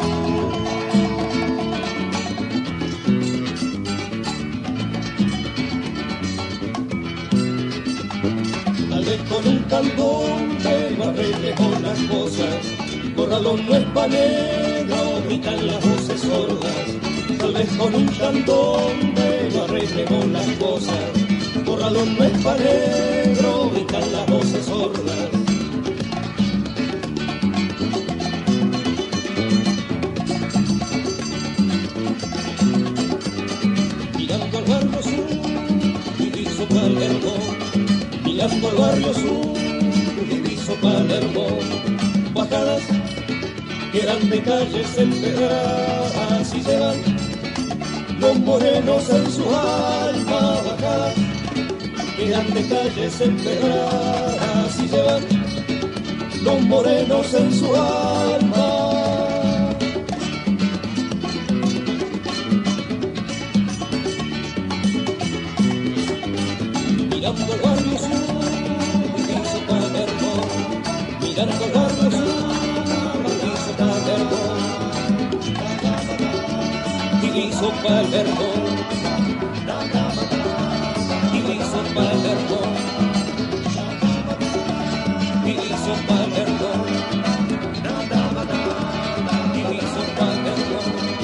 Dale con un candón que no arregle con las cosas. Corralón no es pa' negro, gritan las voces sordas. Tal vez con un cantón de no arreglemos las cosas. Corralón no es pa' negro, gritan las voces sordas. Palermo, bajadas que eran de calles empedradas y llevan los morenos en su alma, bajadas que eran de calles empedradas y llevan los morenos en su alma. Mirando el barrio sur, dice Palermo, mirando el barrio sur, dice Palermo, dice Palermo, dice Palermo, dice Palermo, dice Palermo.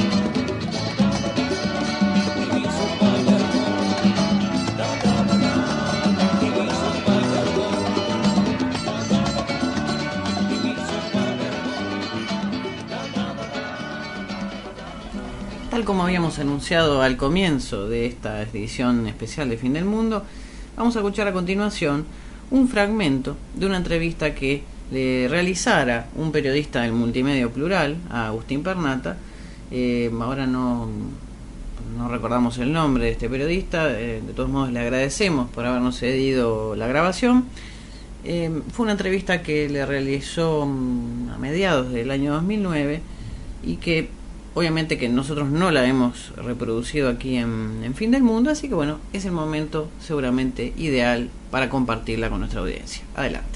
Tal como habíamos anunciado al comienzo de esta edición especial de Fin del Mundo, vamos a escuchar a continuación un fragmento de una entrevista que le realizara un periodista del Multimedio Plural, a Agustín Pernata. Eh, ahora no, no recordamos el nombre de este periodista, eh, de todos modos le agradecemos por habernos cedido la grabación. Eh, fue una entrevista que le realizó um, a mediados del año dos mil nueve y que obviamente que nosotros no la hemos reproducido aquí en, en Fin del Mundo, así que bueno, es el momento seguramente ideal para compartirla con nuestra audiencia. Adelante.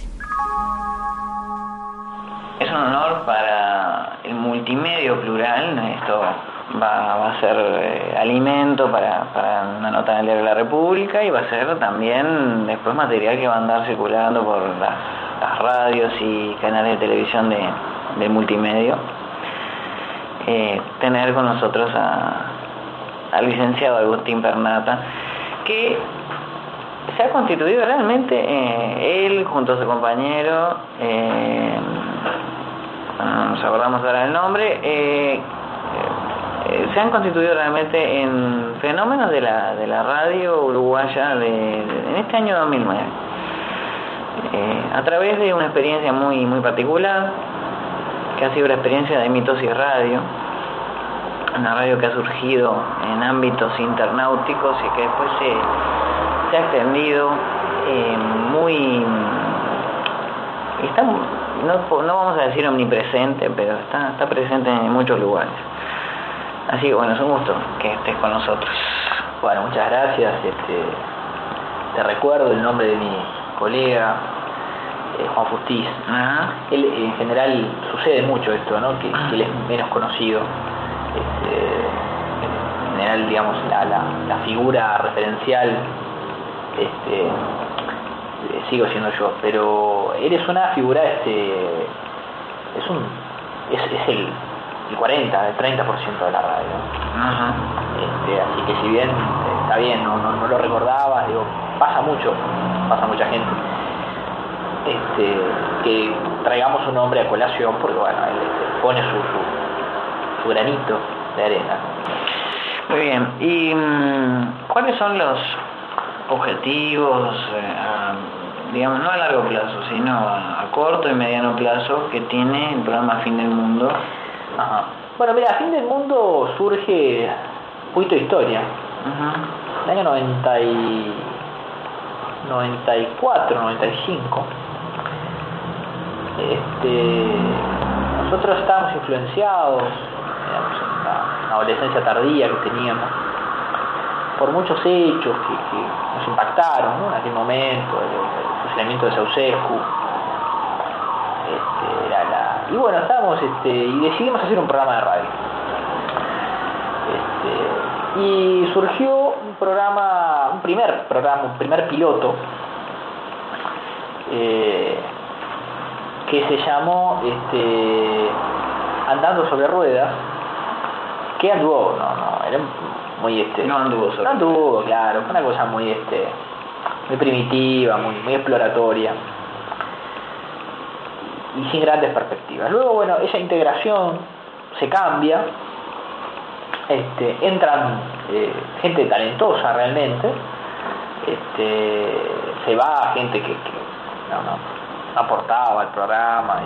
Es un honor para el Multimedio Plural. Esto va, va a ser eh, alimento para, para una nota del Diario de la República, y va a ser también después material que va a andar circulando por las, las radios y canales de televisión de, del Multimedio. Eh, tener con nosotros a, al licenciado Agustín Pernata, que se ha constituido realmente, eh, él junto a su compañero, eh, no nos acordamos ahora del nombre, eh, eh, se han constituido realmente en fenómenos de la, de la radio uruguaya de, de, en este año dos mil nueve, eh, a través de una experiencia muy, muy particular, que ha sido la experiencia de Mitosis Radio, una radio que ha surgido en ámbitos internauticos y que después se, se ha extendido eh, muy... Está, no, no vamos a decir omnipresente, pero está, está presente en muchos lugares. Así que bueno, es un gusto que estés con nosotros. Bueno, muchas gracias. Este, te recuerdo el nombre de mi colega, Eh, Juan Fustiz. Uh-huh. Él, en general sucede mucho esto, ¿no? Que, que él es menos conocido. Este, en general, digamos, la, la, la figura referencial este, eh, sigo siendo yo, pero él es una figura, este, es un es, es el, el cuarenta, el treinta por ciento de la radio. Uh-huh. Este, así que si bien está bien, no, no, no lo recordabas, digo, pasa mucho, pasa mucha gente. Este, que traigamos un nombre a colación, porque bueno, él este, pone su, su, su granito de arena. Muy bien, ¿y mmm, cuáles son los objetivos, eh, a, digamos, no a largo plazo, sino a, a corto y mediano plazo, que tiene el programa Fin del Mundo? Ajá. Bueno, mira, Fin del Mundo surge un poquito de historia. Uh-huh. En el año noventa y noventa y cuatro, noventa y cinco. Este, nosotros estábamos influenciados, digamos, en la, la adolescencia tardía que teníamos, por muchos hechos que, que nos impactaron, ¿no? En aquel momento, el, el fusilamiento de Ceausescu, este, la, la, y bueno, estábamos, este, y decidimos hacer un programa de radio. Este, y surgió un programa, un primer programa, un primer piloto, eh, que se llamó este, Andando sobre Ruedas, que anduvo, no, no, era muy este, no anduvo sobre no anduvo, claro, fue una cosa muy este, muy primitiva, muy, muy exploratoria y sin grandes perspectivas. Luego, bueno, esa integración se cambia, este, entran eh, gente talentosa realmente, este, se va gente que, que no, no, aportaba al programa.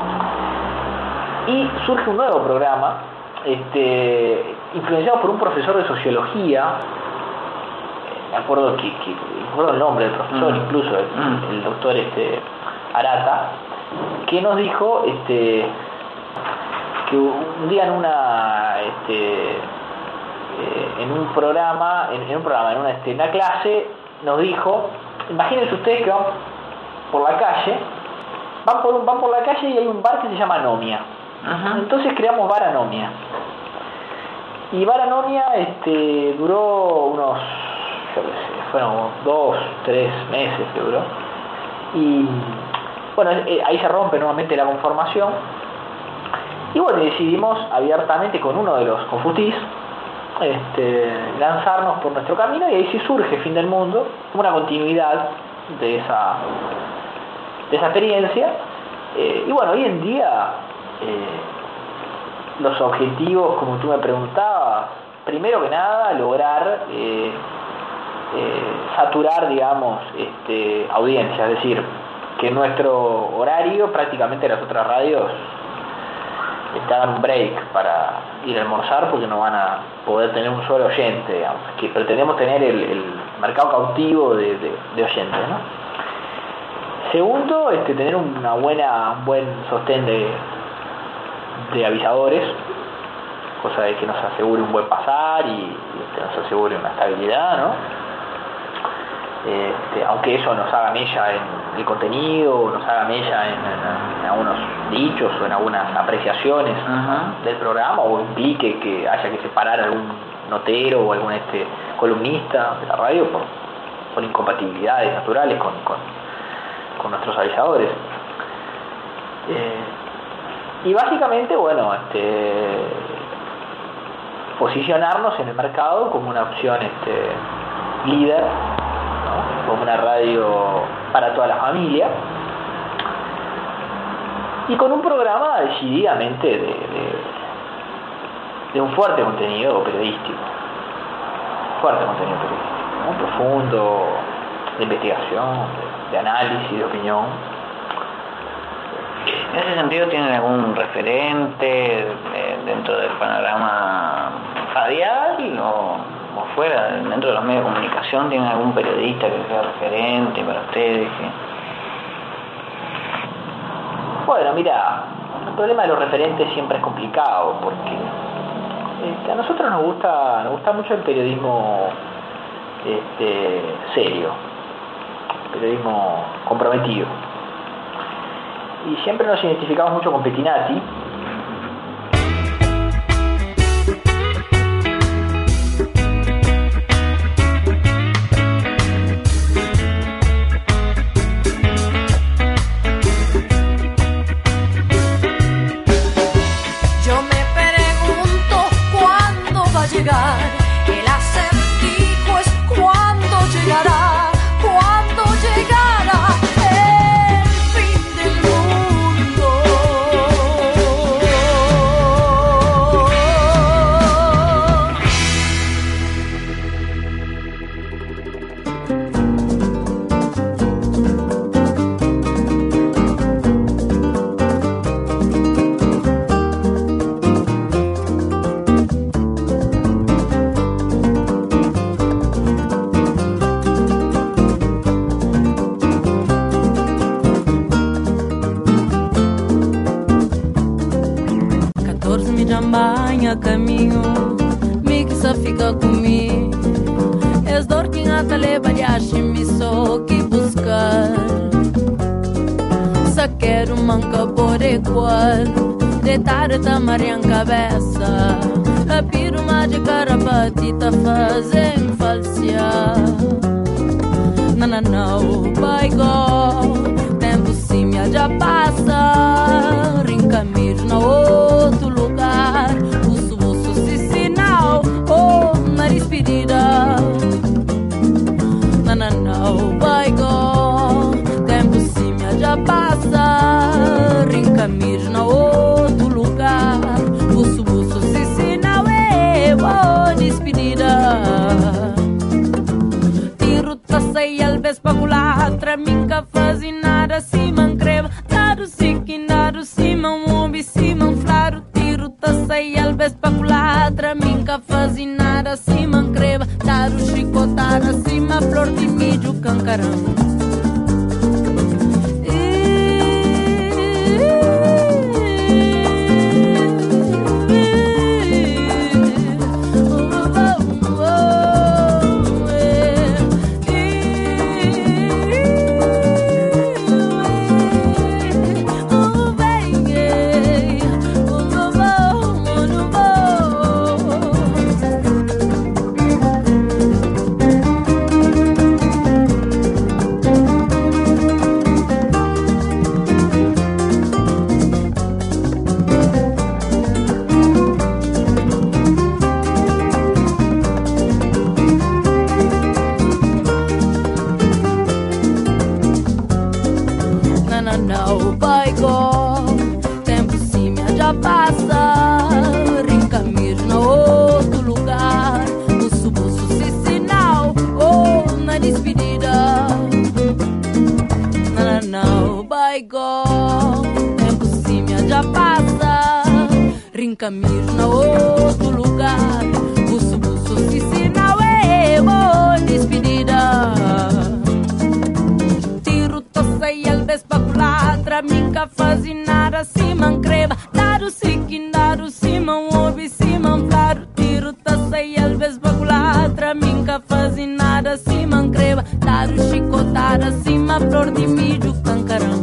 Y, y surge un nuevo programa, este, influenciado por un profesor de sociología. Me acuerdo que, que me acuerdo el nombre del profesor, mm. incluso el, mm. el doctor este, Arata, que nos dijo este, que un día en una este, eh, en un programa, en, en un programa, en una, este, en una clase, nos dijo, imagínense ustedes que van por la calle, van por, van por la calle y hay un bar que se llama Anomia. Uh-huh. Entonces creamos Bar Anomia. Y Bar Anomia este, duró unos, yo qué sé, fueron dos, tres meses que duró. Y bueno, eh, ahí se rompe nuevamente la conformación. Y bueno, decidimos abiertamente con uno de los confutís este, lanzarnos por nuestro camino, y ahí sí surge Fin del Mundo, una continuidad de esa, de esa experiencia. Eh, y bueno, hoy en día eh, los objetivos, como tú me preguntabas, primero que nada lograr eh, eh, saturar, digamos, este, audiencia, es decir, que nuestro horario prácticamente las otras radios te hagan un break para ir a almorzar, porque no van a poder tener un solo oyente, digamos, que pretendemos tener el, el mercado cautivo de, de, de oyentes, ¿no? Segundo, este, tener una buena, un buen sostén de, de avisadores, cosa de que nos asegure un buen pasar y, y que nos asegure una estabilidad, ¿no? Este, aunque eso nos haga mella en el contenido, nos haga mella en, en, en algunos dichos o en algunas apreciaciones uh-huh. del programa, o implique que haya que separar algún notero o algún este columnista de la radio por, por incompatibilidades naturales con, con, con nuestros avisadores. Eh, y básicamente, bueno, este, posicionarnos en el mercado como una opción este, líder, como una radio para toda la familia, y con un programa decididamente de, de, de un fuerte contenido periodístico, fuerte contenido periodístico, muy profundo, de investigación, de, de análisis, de opinión. En ese sentido, ¿tienen algún referente de, dentro del panorama radial o...? O fuera, dentro de los medios de comunicación, ¿tienen algún periodista que sea referente para ustedes? Bueno, mira, el problema de los referentes siempre es complicado, porque este, a nosotros nos gusta nos gusta mucho el periodismo este, serio, el periodismo comprometido, y siempre nos identificamos mucho con Pettinati. El acertijo es cuando llegará, cuando llegará el fin del mundo. A caminho, me que só fica comigo. És dor que ata leva de me só que buscar. Só quero manca por igual, de tarde tamarem cabeça. A piruma de carapatita fazem falsear. Não, não, não, vai go, tempo sim já passa. Rincamir na outro lugar. Despedida, não, não, não, vai go, tempo sim já passa, rincamir na outro lugar, buço, buço, se se não é, vou despedida. Tiro, tá sei, alves, paculatra, minca faz nada, se mancreva, cima, um homem cima, um flaro, tiro, taça e alves pra culatra, minca fazinar acima, creva, dar o chicotar acima, flor de milho, cancarão. Caminho na outro lugar, buço, buço, se sinal é boa despedida. Tiro, toça e alves pra culatra, minca fazinar acima, creva, dar o siquim, dar o cima, um ouve cima, claro. Tiro, toça e alves pra culatra, minca fazinar acima, creva, dar o chicotar acima, flor de milho, cancarão.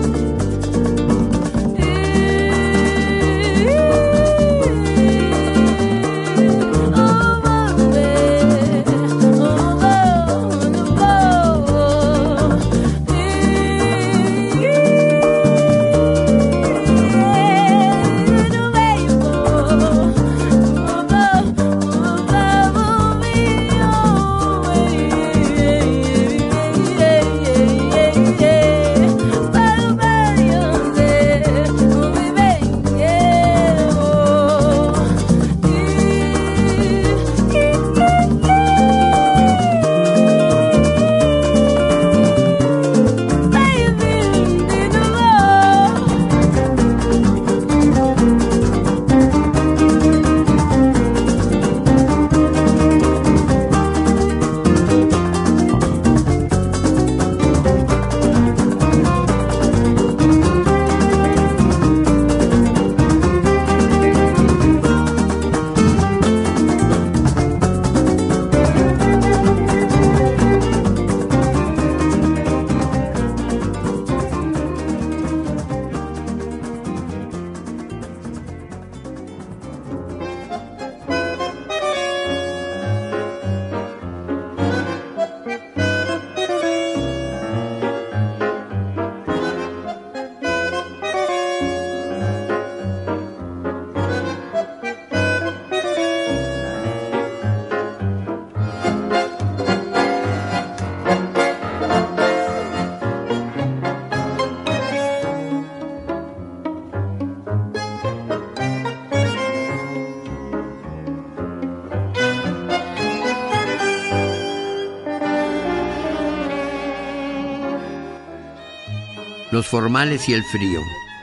Los formales y el frío.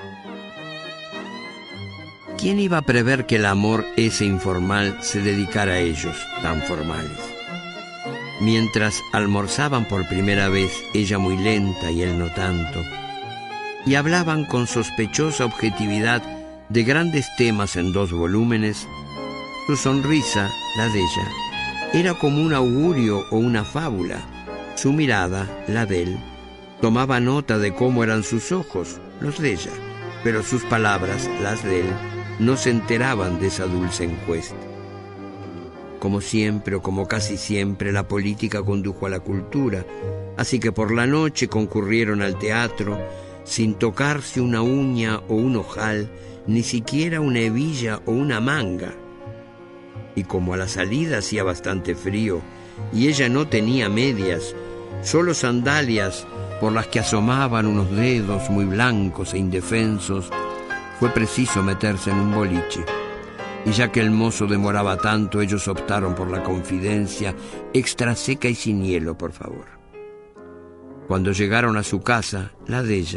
¿Quién iba a prever que el amor ese informal se dedicara a ellos, tan formales? Mientras almorzaban por primera vez, ella muy lenta y él no tanto, y hablaban con sospechosa objetividad de grandes temas en dos volúmenes, su sonrisa, la de ella, era como un augurio o una fábula. Su mirada, la de él, tomaba nota de cómo eran sus ojos, los de ella, pero sus palabras, las de él, no se enteraban de esa dulce encuesta. Como siempre o como casi siempre, la política condujo a la cultura, así que por la noche concurrieron al teatro sin tocarse una uña o un ojal, ni siquiera una hebilla o una manga. Y como a la salida hacía bastante frío y ella no tenía medias, solo sandalias por las que asomaban unos dedos muy blancos e indefensos, fue preciso meterse en un boliche. Y ya que el mozo demoraba tanto, ellos optaron por la confidencia extra seca y sin hielo, por favor. Cuando llegaron a su casa, la de ella,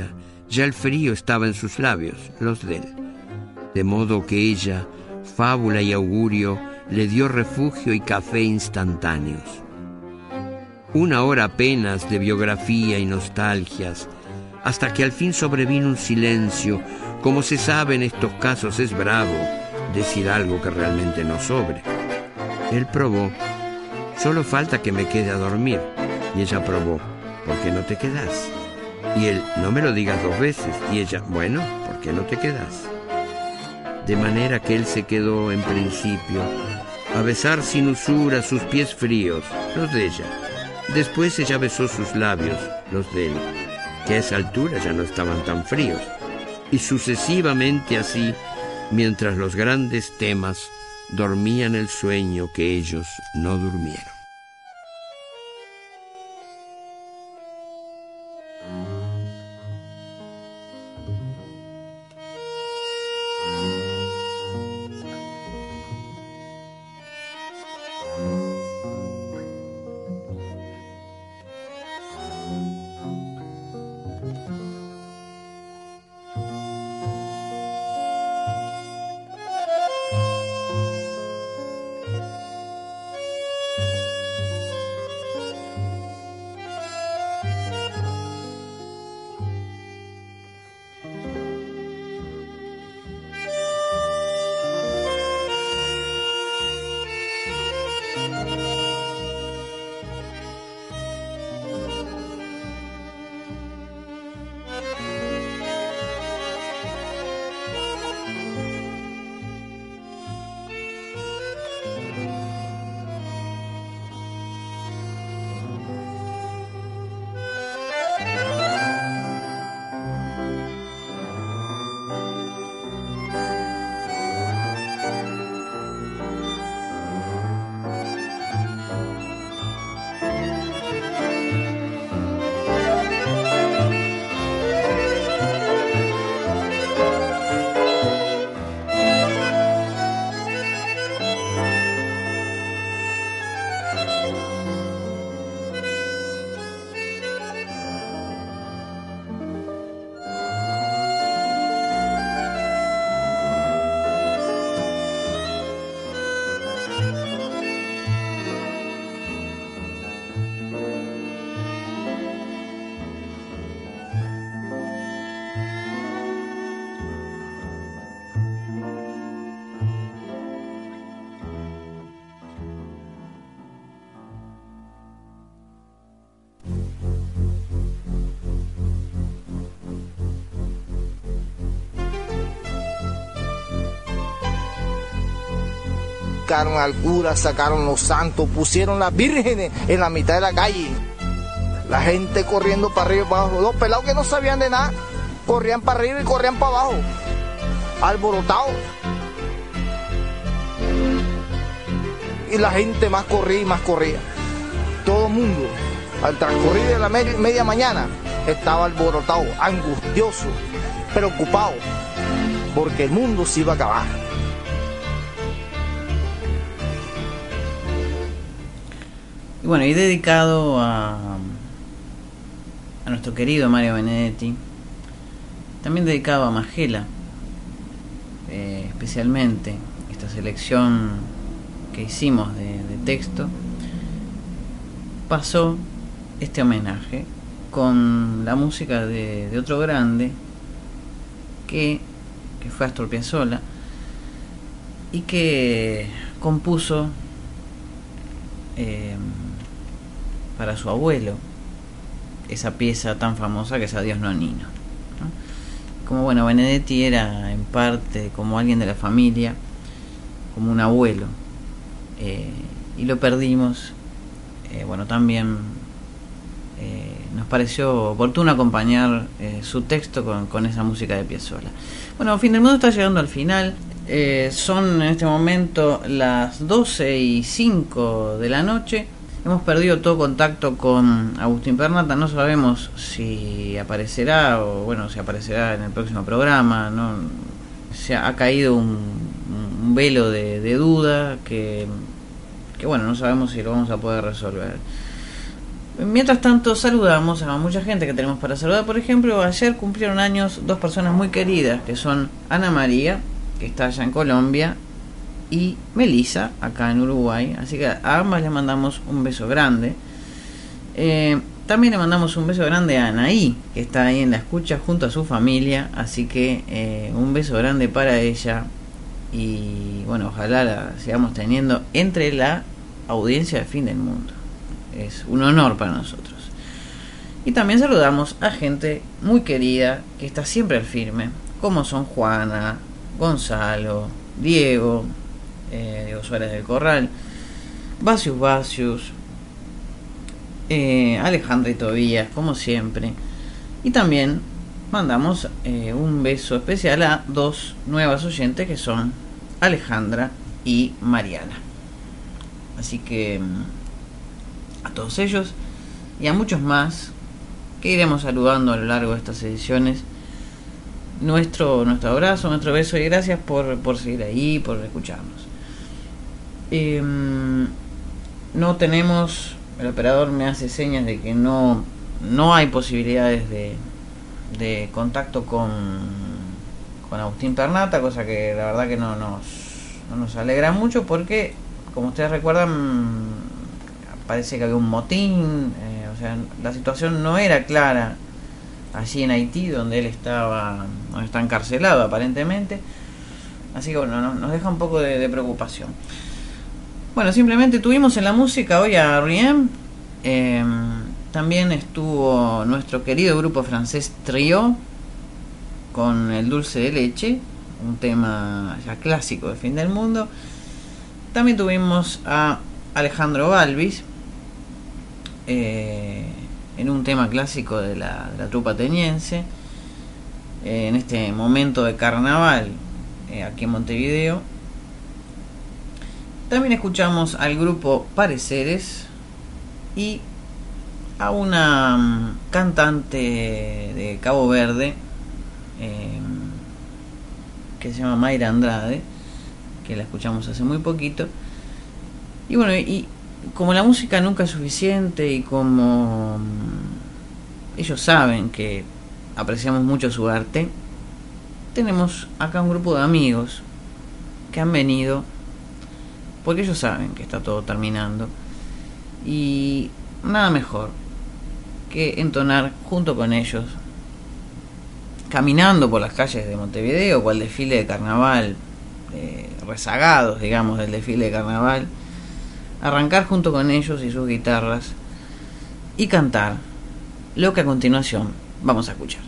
Ya el frío estaba en sus labios, los de él. De modo que ella, fábula y augurio, le dio refugio y café instantáneos. Una hora apenas de biografía y nostalgias, hasta que al fin sobrevino un silencio. Como se sabe en estos casos es bravo decir algo que realmente no sobre. Él probó, solo falta que me quede a dormir. Y ella probó, ¿por qué no te quedás? Y él, no me lo digas dos veces. Y ella, bueno, ¿por qué no te quedás? De manera que él se quedó en principio a besar sin usura sus pies fríos, los de ella. Después ella besó sus labios, los de él, que a esa altura ya no estaban tan fríos. Y sucesivamente así, mientras los grandes temas dormían el sueño que ellos no durmieron. Sacaron al cura, sacaron los santos, pusieron las vírgenes en la mitad de la calle. La gente corriendo para arriba y para abajo. Los pelados que no sabían de nada, corrían para arriba y corrían para abajo, alborotados. Y la gente más corría y más corría. Todo el mundo, al transcurrir de la media, media mañana, estaba alborotado, angustioso, preocupado, porque el mundo se iba a acabar. Y bueno, y dedicado a, a nuestro querido Mario Benedetti, también dedicado a Majela, eh, especialmente esta selección que hicimos de, de texto, pasó este homenaje con la música de, de otro grande que, que fue Astor Piazzolla y que compuso eh, para su abuelo esa pieza tan famosa que es Adiós Nonino, ¿no? Como bueno, Benedetti era en parte como alguien de la familia, como un abuelo, eh, y lo perdimos. Eh, bueno, también eh, nos pareció oportuno acompañar eh, su texto con, con esa música de Piazzolla. Bueno, Fin del Mundo está llegando al final. Eh, son en este momento las doce y cinco de la noche. Hemos perdido todo contacto con Agustín Pernata. No sabemos si aparecerá o bueno, si aparecerá en el próximo programa, ¿no? Se ha, ha caído un, un velo de, de duda que, que bueno, no sabemos si lo vamos a poder resolver. Mientras tanto, saludamos a mucha gente que tenemos para saludar. Por ejemplo, ayer cumplieron años dos personas muy queridas, que son Ana María, que está allá en Colombia, y Melissa, acá en Uruguay. Así que a ambas les mandamos un beso grande. Eh, también le mandamos un beso grande a Anaí, que está ahí en la escucha junto a su familia. Así que eh, un beso grande para ella. Y bueno, ojalá la sigamos teniendo entre la audiencia de Fin del Mundo. Es un honor para nosotros. Y también saludamos a gente muy querida que está siempre al firme, como son Juana, Gonzalo, Diego, eh, Diego Suárez del Corral, Basius Basius, eh, Alejandra y Tobías, como siempre. Y también mandamos eh, un beso especial a dos nuevas oyentes, que son Alejandra y Mariana. Así que a todos ellos y a muchos más que iremos saludando a lo largo de estas ediciones, nuestro nuestro abrazo, nuestro beso y gracias por, por seguir ahí, por escucharnos. Eh, no tenemos, el operador me hace señas de que no no hay posibilidades de, de contacto con, con Agustín Pernata, cosa que la verdad que no nos, no nos alegra mucho, porque como ustedes recuerdan, parece que había un motín, eh, o sea, la situación no era clara allí en Haití, donde él estaba, donde está encarcelado aparentemente. Así que bueno, no, nos deja un poco de, de preocupación. Bueno, simplemente tuvimos en la música hoy a R E M, eh, también estuvo nuestro querido grupo francés Trio con El Dulce de Leche, un tema ya clásico de Fin del Mundo. También tuvimos a Alejandro Balvis eh, en un tema clásico de la, de la trupa ateniense, eh, en este momento de carnaval eh, aquí en Montevideo. También escuchamos al grupo Pareceres y a una um, cantante de Cabo Verde eh, que se llama Mayra Andrade, que la escuchamos hace muy poquito. Y bueno, y como la música nunca es suficiente y como ellos saben que apreciamos mucho su arte, tenemos acá un grupo de amigos que han venido porque ellos saben que está todo terminando, y nada mejor que entonar junto con ellos, caminando por las calles de Montevideo, por el desfile de carnaval, eh, rezagados, digamos, del desfile de carnaval, arrancar junto con ellos y sus guitarras y cantar lo que a continuación vamos a escuchar.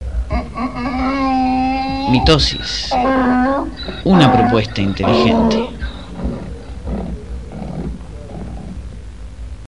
Mitosis, una propuesta inteligente.